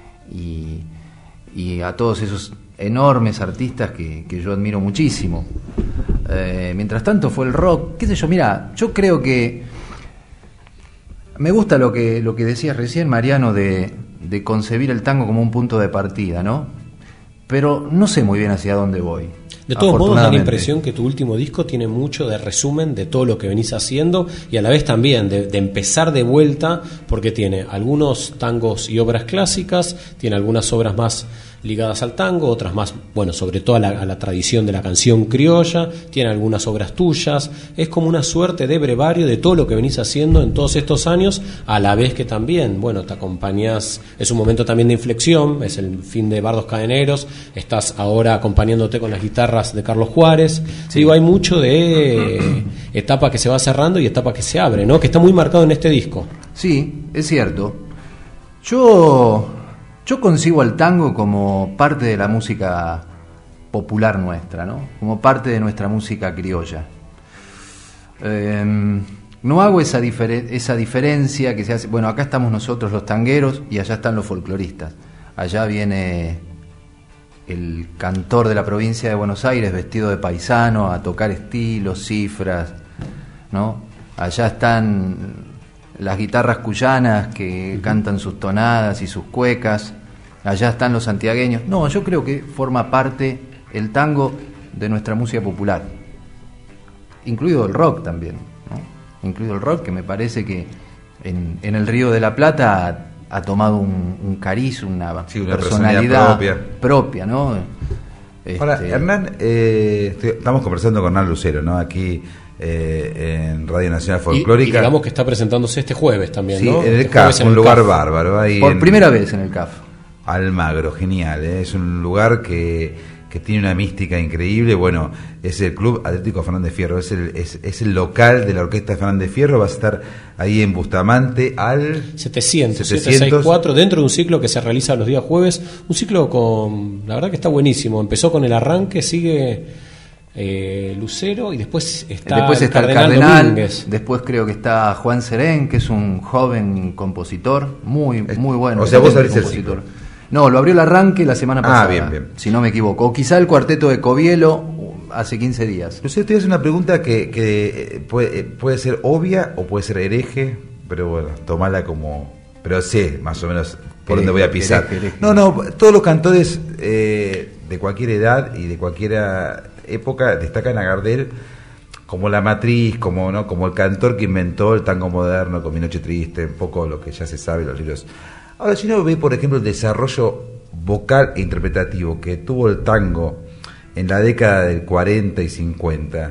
y a todos esos enormes artistas que yo admiro muchísimo. Mientras tanto fue el rock, qué sé yo, mira, yo creo que me gusta lo que decías recién, Mariano, de concebir el tango como un punto de partida, ¿no? Pero no sé muy bien hacia dónde voy. De todos modos, da la impresión que tu último disco tiene mucho de resumen de todo lo que venís haciendo y a la vez también de empezar de vuelta, porque tiene algunos tangos y obras clásicas, tiene algunas obras más ligadas al tango, otras más, bueno, sobre todo a la tradición de la canción criolla, tiene algunas obras tuyas, es como una suerte de brevario de todo lo que venís haciendo en todos estos años, a la vez que también, bueno, te acompañás, es un momento también de inflexión, es el fin de Bardos Cadeneros, estás ahora acompañándote con las guitarras de Carlos Juárez, sí. Digo, hay mucho de etapa que se va cerrando y etapa que se abre, ¿no? Que está muy marcado en este disco. Sí, es cierto. Yo concibo al tango como parte de la música popular nuestra, ¿no? Como parte de nuestra música criolla. No hago esa diferencia que se hace. Bueno, acá estamos nosotros los tangueros y allá están los folcloristas. Allá viene el cantor de la provincia de Buenos Aires vestido de paisano a tocar estilos, cifras, ¿no? Allá están las guitarras cuyanas que cantan sus tonadas y sus cuecas, allá están los santiagueños. No, yo creo que forma parte el tango de nuestra música popular, incluido el rock también, ¿no? Incluido el rock, que me parece que en el Río de la Plata ha tomado un cariz, una personalidad propia, ¿no? Ahora, Hernán, estamos conversando con Hernán Lucero, ¿no? Aquí en Radio Nacional Folclórica. Y digamos que está presentándose este jueves también, sí, ¿no? en el Este CAF, un lugar CAF. bárbaro. Ahí Por primera vez en el CAF. Almagro, genial, es un lugar que tiene una mística increíble. Bueno, es el Club Atlético Fernández Fierro, es el local de la Orquesta Fernández Fierro, va a estar ahí en Bustamante al 764, dentro de un ciclo que se realiza los días jueves, un ciclo la verdad que está buenísimo, empezó con el arranque, sigue Lucero y después está el Cardenal Domínguez. Después creo que está Juan Serén, que es un joven compositor, muy bueno. O sea, vos abrís el ciclo. No, lo abrió el arranque la semana pasada, bien. si no me equivoco. O quizá el cuarteto de Covielo hace 15 días. No sé, te voy a hacer una pregunta que puede ser obvia o puede ser hereje, pero bueno, tomala como... Pero sé más o menos por dónde voy a pisar. Hereje. No, todos los cantores de cualquier edad y de cualquier época destacan a Gardel como la matriz, como el cantor que inventó el tango moderno, con Mi Noche Triste, un poco lo que ya se sabe en los libros. Ahora, si uno ve, por ejemplo, el desarrollo vocal e interpretativo que tuvo el tango en la década del 40 y 50,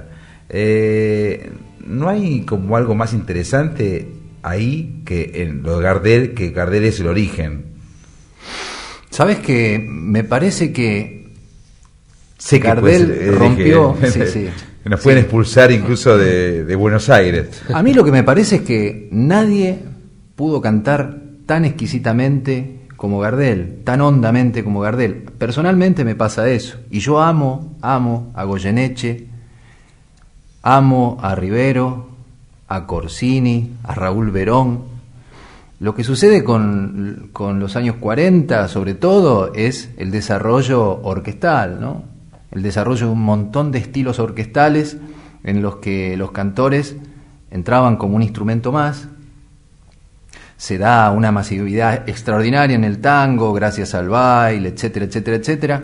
¿no hay como algo más interesante ahí que en lo de Gardel, que Gardel es el origen? ¿Sabes qué? Me parece que sé que Gardel rompió... Sí. Nos pueden expulsar incluso de Buenos Aires. A mí lo que me parece es que nadie pudo cantar tan exquisitamente como Gardel, tan hondamente como Gardel. Personalmente me pasa eso. Y yo amo a Goyeneche, amo a Rivero, a Corsini, a Raúl Verón. Lo que sucede con los años 40, sobre todo, es el desarrollo orquestal, ¿no? El desarrollo de un montón de estilos orquestales en los que los cantores entraban como un instrumento más. Se da una masividad extraordinaria en el tango, gracias al baile, etcétera, etcétera, etcétera.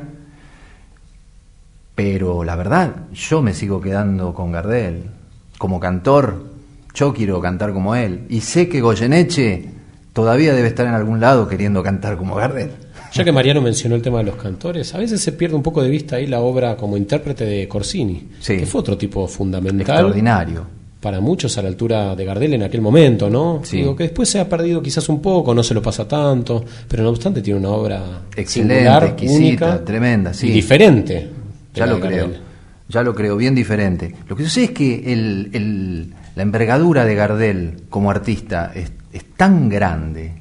Pero la verdad, yo me sigo quedando con Gardel. Como cantor, yo quiero cantar como él. Y sé que Goyeneche todavía debe estar en algún lado queriendo cantar como Gardel. Ya que Mariano mencionó el tema de los cantores, a veces se pierde un poco de vista ahí la obra como intérprete de Corsini, que fue otro tipo fundamental. Extraordinario. Para muchos a la altura de Gardel en aquel momento, ¿no? Sí. Digo que después se ha perdido quizás un poco, no se lo pasa tanto, pero no obstante tiene una obra excelente, singular, exquisita, única, tremenda, sí. Y diferente. Ya lo creo, bien diferente. Lo que sucede es que la envergadura de Gardel como artista es tan grande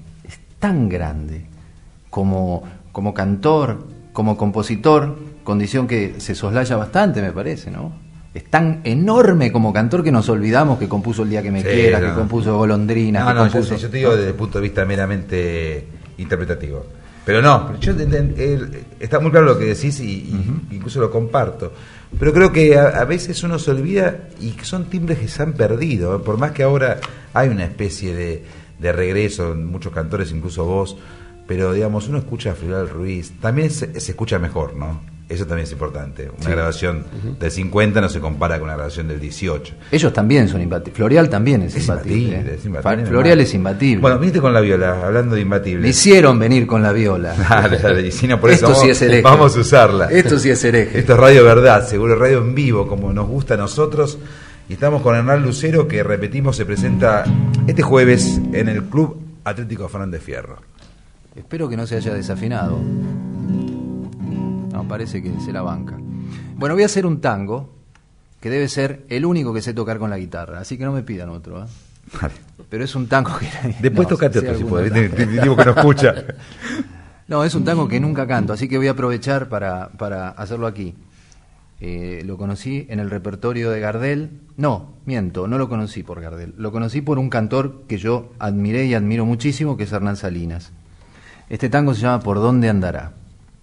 como cantor, como compositor, condición que se soslaya bastante, me parece, ¿no? Es tan enorme como cantor que nos olvidamos que compuso El Día que me quieras, que compuso Golondrinas, que compuso... Yo te digo desde el punto de vista meramente interpretativo. Pero no, está muy claro lo que decís y incluso lo comparto. Pero creo que a veces uno se olvida y son timbres que se han perdido, ¿eh? Por más que ahora hay una especie de regreso en muchos cantores, incluso vos, pero digamos, uno escucha a Floral Ruiz, también se escucha mejor, ¿no? Eso también es importante. Una grabación del 50 no se compara con una grabación del 18. Ellos también son imbatibles. Floreal también es imbatible. Floreal es imbatible. Bueno, viniste con la viola, hablando de imbatibles. Me hicieron venir con la viola. Dale, y si no, por eso Esto sí es hereje. Vamos a usarla. Esto sí es hereje. Esto es Radio Verdad, seguro radio en vivo, como nos gusta a nosotros. Y estamos con Hernán Lucero, que repetimos, se presenta este jueves en el Club Atlético Fernández Fierro. Espero que no se haya desafinado. No, parece que se la banca. Bueno, voy a hacer un tango que debe ser el único que sé tocar con la guitarra, así que no me pidan otro, ¿eh? Vale. Pero es un tango que... Después tocate otro si podés, digo que no escucha. No, es un tango que nunca canto, así que voy a aprovechar para hacerlo aquí. Lo conocí en el repertorio de Gardel. No, miento, no lo conocí por Gardel. Lo conocí por un cantor que yo admiré y admiro muchísimo, que es Hernán Salinas. Este tango se llama Por dónde andará.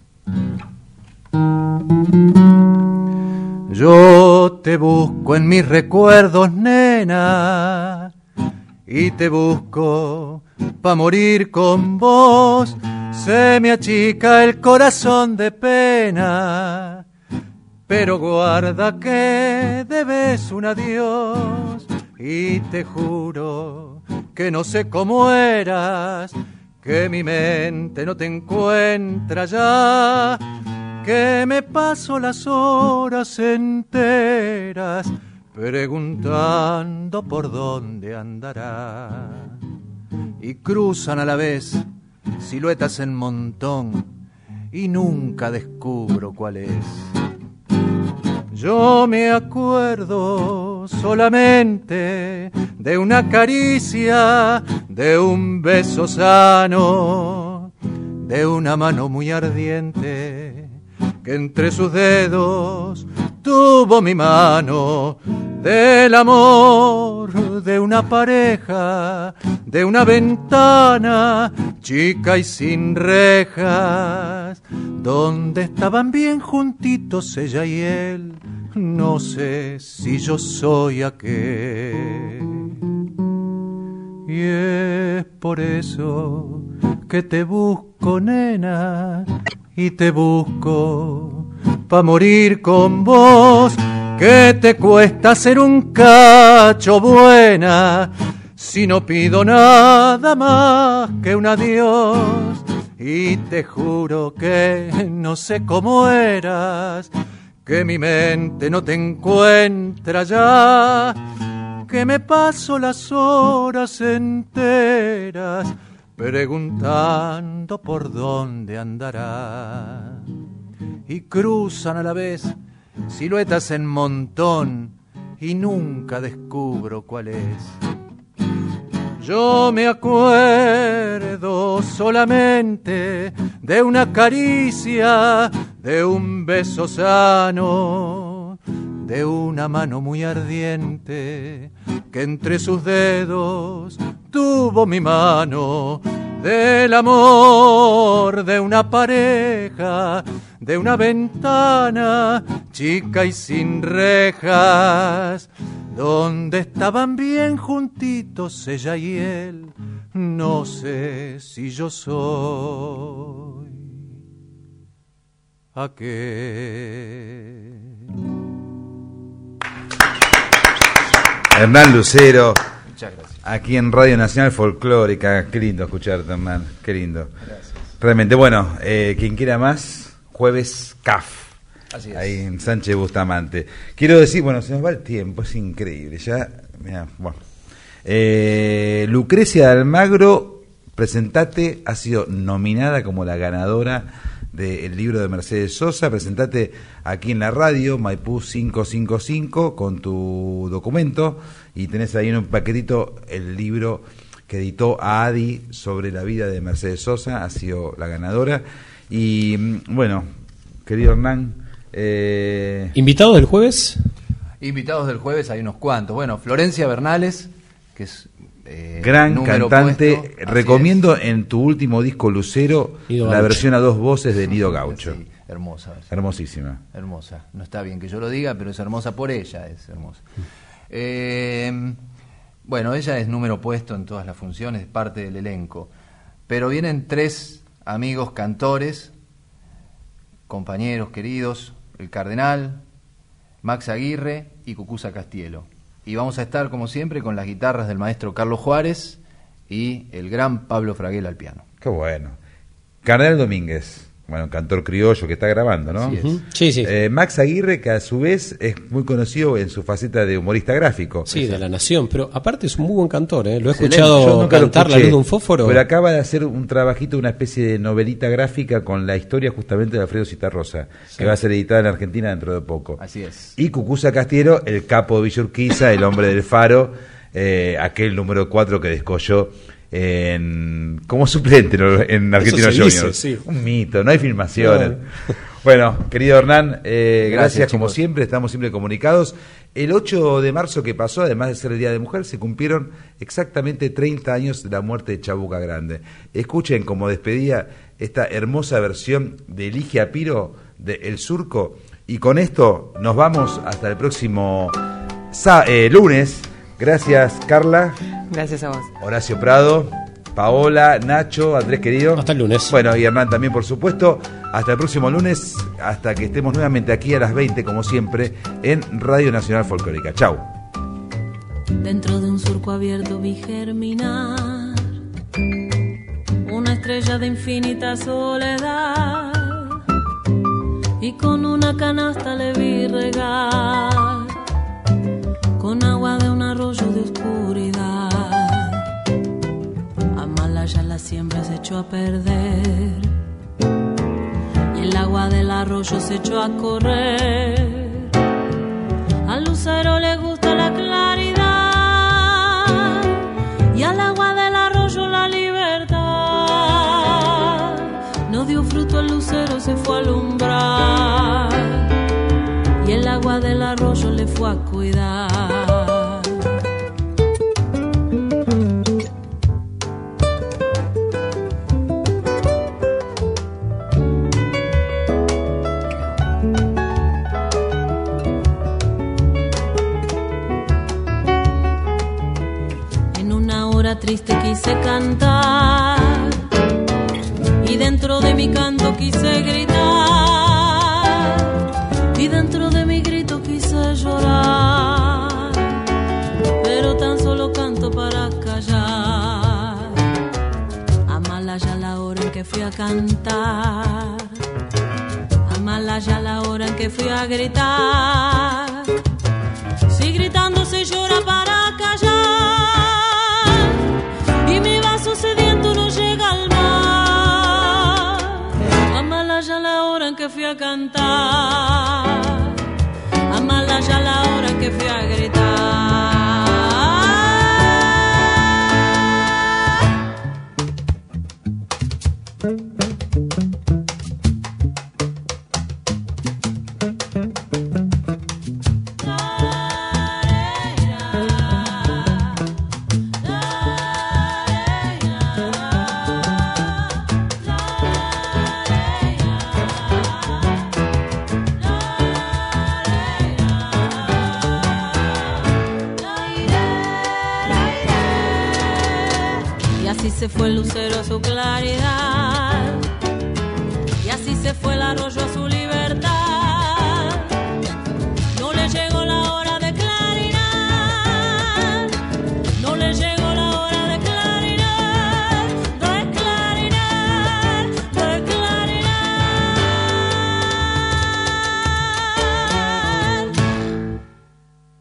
Yo te busco en mis recuerdos, nena, y te busco pa' morir con vos. Se me achica el corazón de pena, pero guarda que debes un adiós. Y te juro que no sé cómo eras, que mi mente no te encuentra ya, que me paso las horas enteras preguntando por dónde andará, y cruzan a la vez siluetas en montón y nunca descubro cuál es. Yo me acuerdo solamente de una caricia, de un beso sano, de una mano muy ardiente que entre sus dedos tuvo mi mano, del amor de una pareja, de una ventana chica y sin rejas, donde estaban bien juntitos ella y él. No sé si yo soy aquel. Y es por eso que te busco, nena, y te busco pa' morir con vos. ¿Qué te cuesta ser un cacho buena si no pido nada más que un adiós? Y te juro que no sé cómo eras, que mi mente no te encuentra ya, que me paso las horas enteras preguntando por dónde andará. Y cruzan a la vez siluetas en montón y nunca descubro cuál es. Yo me acuerdo solamente de una caricia, de un beso sano, de una mano muy ardiente que entre sus dedos tuvo mi mano, del amor de una pareja, de una ventana chica y sin rejas, donde estaban bien juntitos ella y él. No sé si yo soy aquel. Hernán Lucero. Muchas gracias. Aquí en Radio Nacional Folclórica. Qué lindo escucharte, Hernán. Qué lindo. Gracias. Realmente, bueno, quien quiera más, jueves CAF. Así es. Ahí en Sánchez Bustamante. Quiero decir, bueno, se nos va el tiempo, es increíble. Ya, mira, bueno. Lucrecia Almagro, presentate, ha sido nominada como la ganadora del libro de Mercedes Sosa. Presentate aquí en la radio, Maipú 555, con tu documento, y tenés ahí en un paquetito el libro que editó Adi sobre la vida de Mercedes Sosa. Ha sido la ganadora. Y bueno, querido Hernán, ¿invitados del jueves? Invitados del jueves hay unos cuantos. Bueno, Florencia Bernales, que es gran cantante. Puesto. Recomiendo en tu último disco Lucero Nido la Gaucho. versión a dos voces de Nido Gaucho. Sí, hermosa. Hermosísima. Hermosa. No está bien que yo lo diga, pero es hermosa por ella, es hermosa. Bueno, ella es número puesto en todas las funciones, es parte del elenco. Pero vienen tres amigos cantores, compañeros queridos, el Cardenal, Max Aguirre y Cucuza Castielo. Y vamos a estar, como siempre, con las guitarras del maestro Carlos Juárez y el gran Pablo Fraguel al piano. Qué bueno. Cardenal Domínguez, bueno, cantor criollo que está grabando, ¿no? Así es. Sí, sí. Max Aguirre, que a su vez es muy conocido en su faceta de humorista gráfico. Sí, de La Nación, pero aparte es un muy buen cantor, ¿eh? Lo he Excelente. escuchado Yo nunca lo cantar La escuché, luz de un fósforo. pero acaba de hacer un trabajito, una especie de novelita gráfica con la historia justamente de Alfredo Citarrosa, que va a ser editada en Argentina dentro de poco. Así es. Y Cucuza Castiero, el capo de Villa Urquiza, el hombre del faro, aquel número 4 que descolló como suplente en Argentinos Eso se dice, Juniors. sí. Un mito, no hay filmaciones. Bueno, querido Hernán, gracias como chicos. siempre, estamos siempre comunicados. El 8 de marzo que pasó, además de ser el Día de Mujer, se cumplieron exactamente 30 años de la muerte de Chabuca Grande. Escuchen como despedida esta hermosa versión de Ligia Piro de El Surco, y con esto nos vamos hasta el próximo lunes. Gracias, Carla. Gracias a vos. Horacio Prado, Paola, Nacho, Andrés querido. Hasta el lunes. Bueno, y Hernán también, por supuesto. Hasta el próximo lunes, hasta que estemos nuevamente aquí a las 20, como siempre, en Radio Nacional Folclórica. Chau. Dentro de un surco abierto vi germinar una estrella de infinita soledad, y con una canasta le vi regar siembra se echó a perder y el agua del arroyo se echó a correr. Al lucero le gusta la claridad y al agua del arroyo la libertad. No dio fruto el lucero, se fue a alumbrar y el agua del arroyo le fue a cuidar. Triste quise cantar y dentro de mi canto quise gritar y dentro de mi grito quise llorar, pero tan solo canto para callar. Amalaya la hora en que fui a cantar, amalaya la hora en que fui a gritar. Si gritando se llora para callar y mi vaso sediento no llega al mar. Amalaya la hora en que fui a cantar, amalaya la hora en que fui a gritar. Se fue el lucero a su claridad y así se fue el arroyo a su libertad.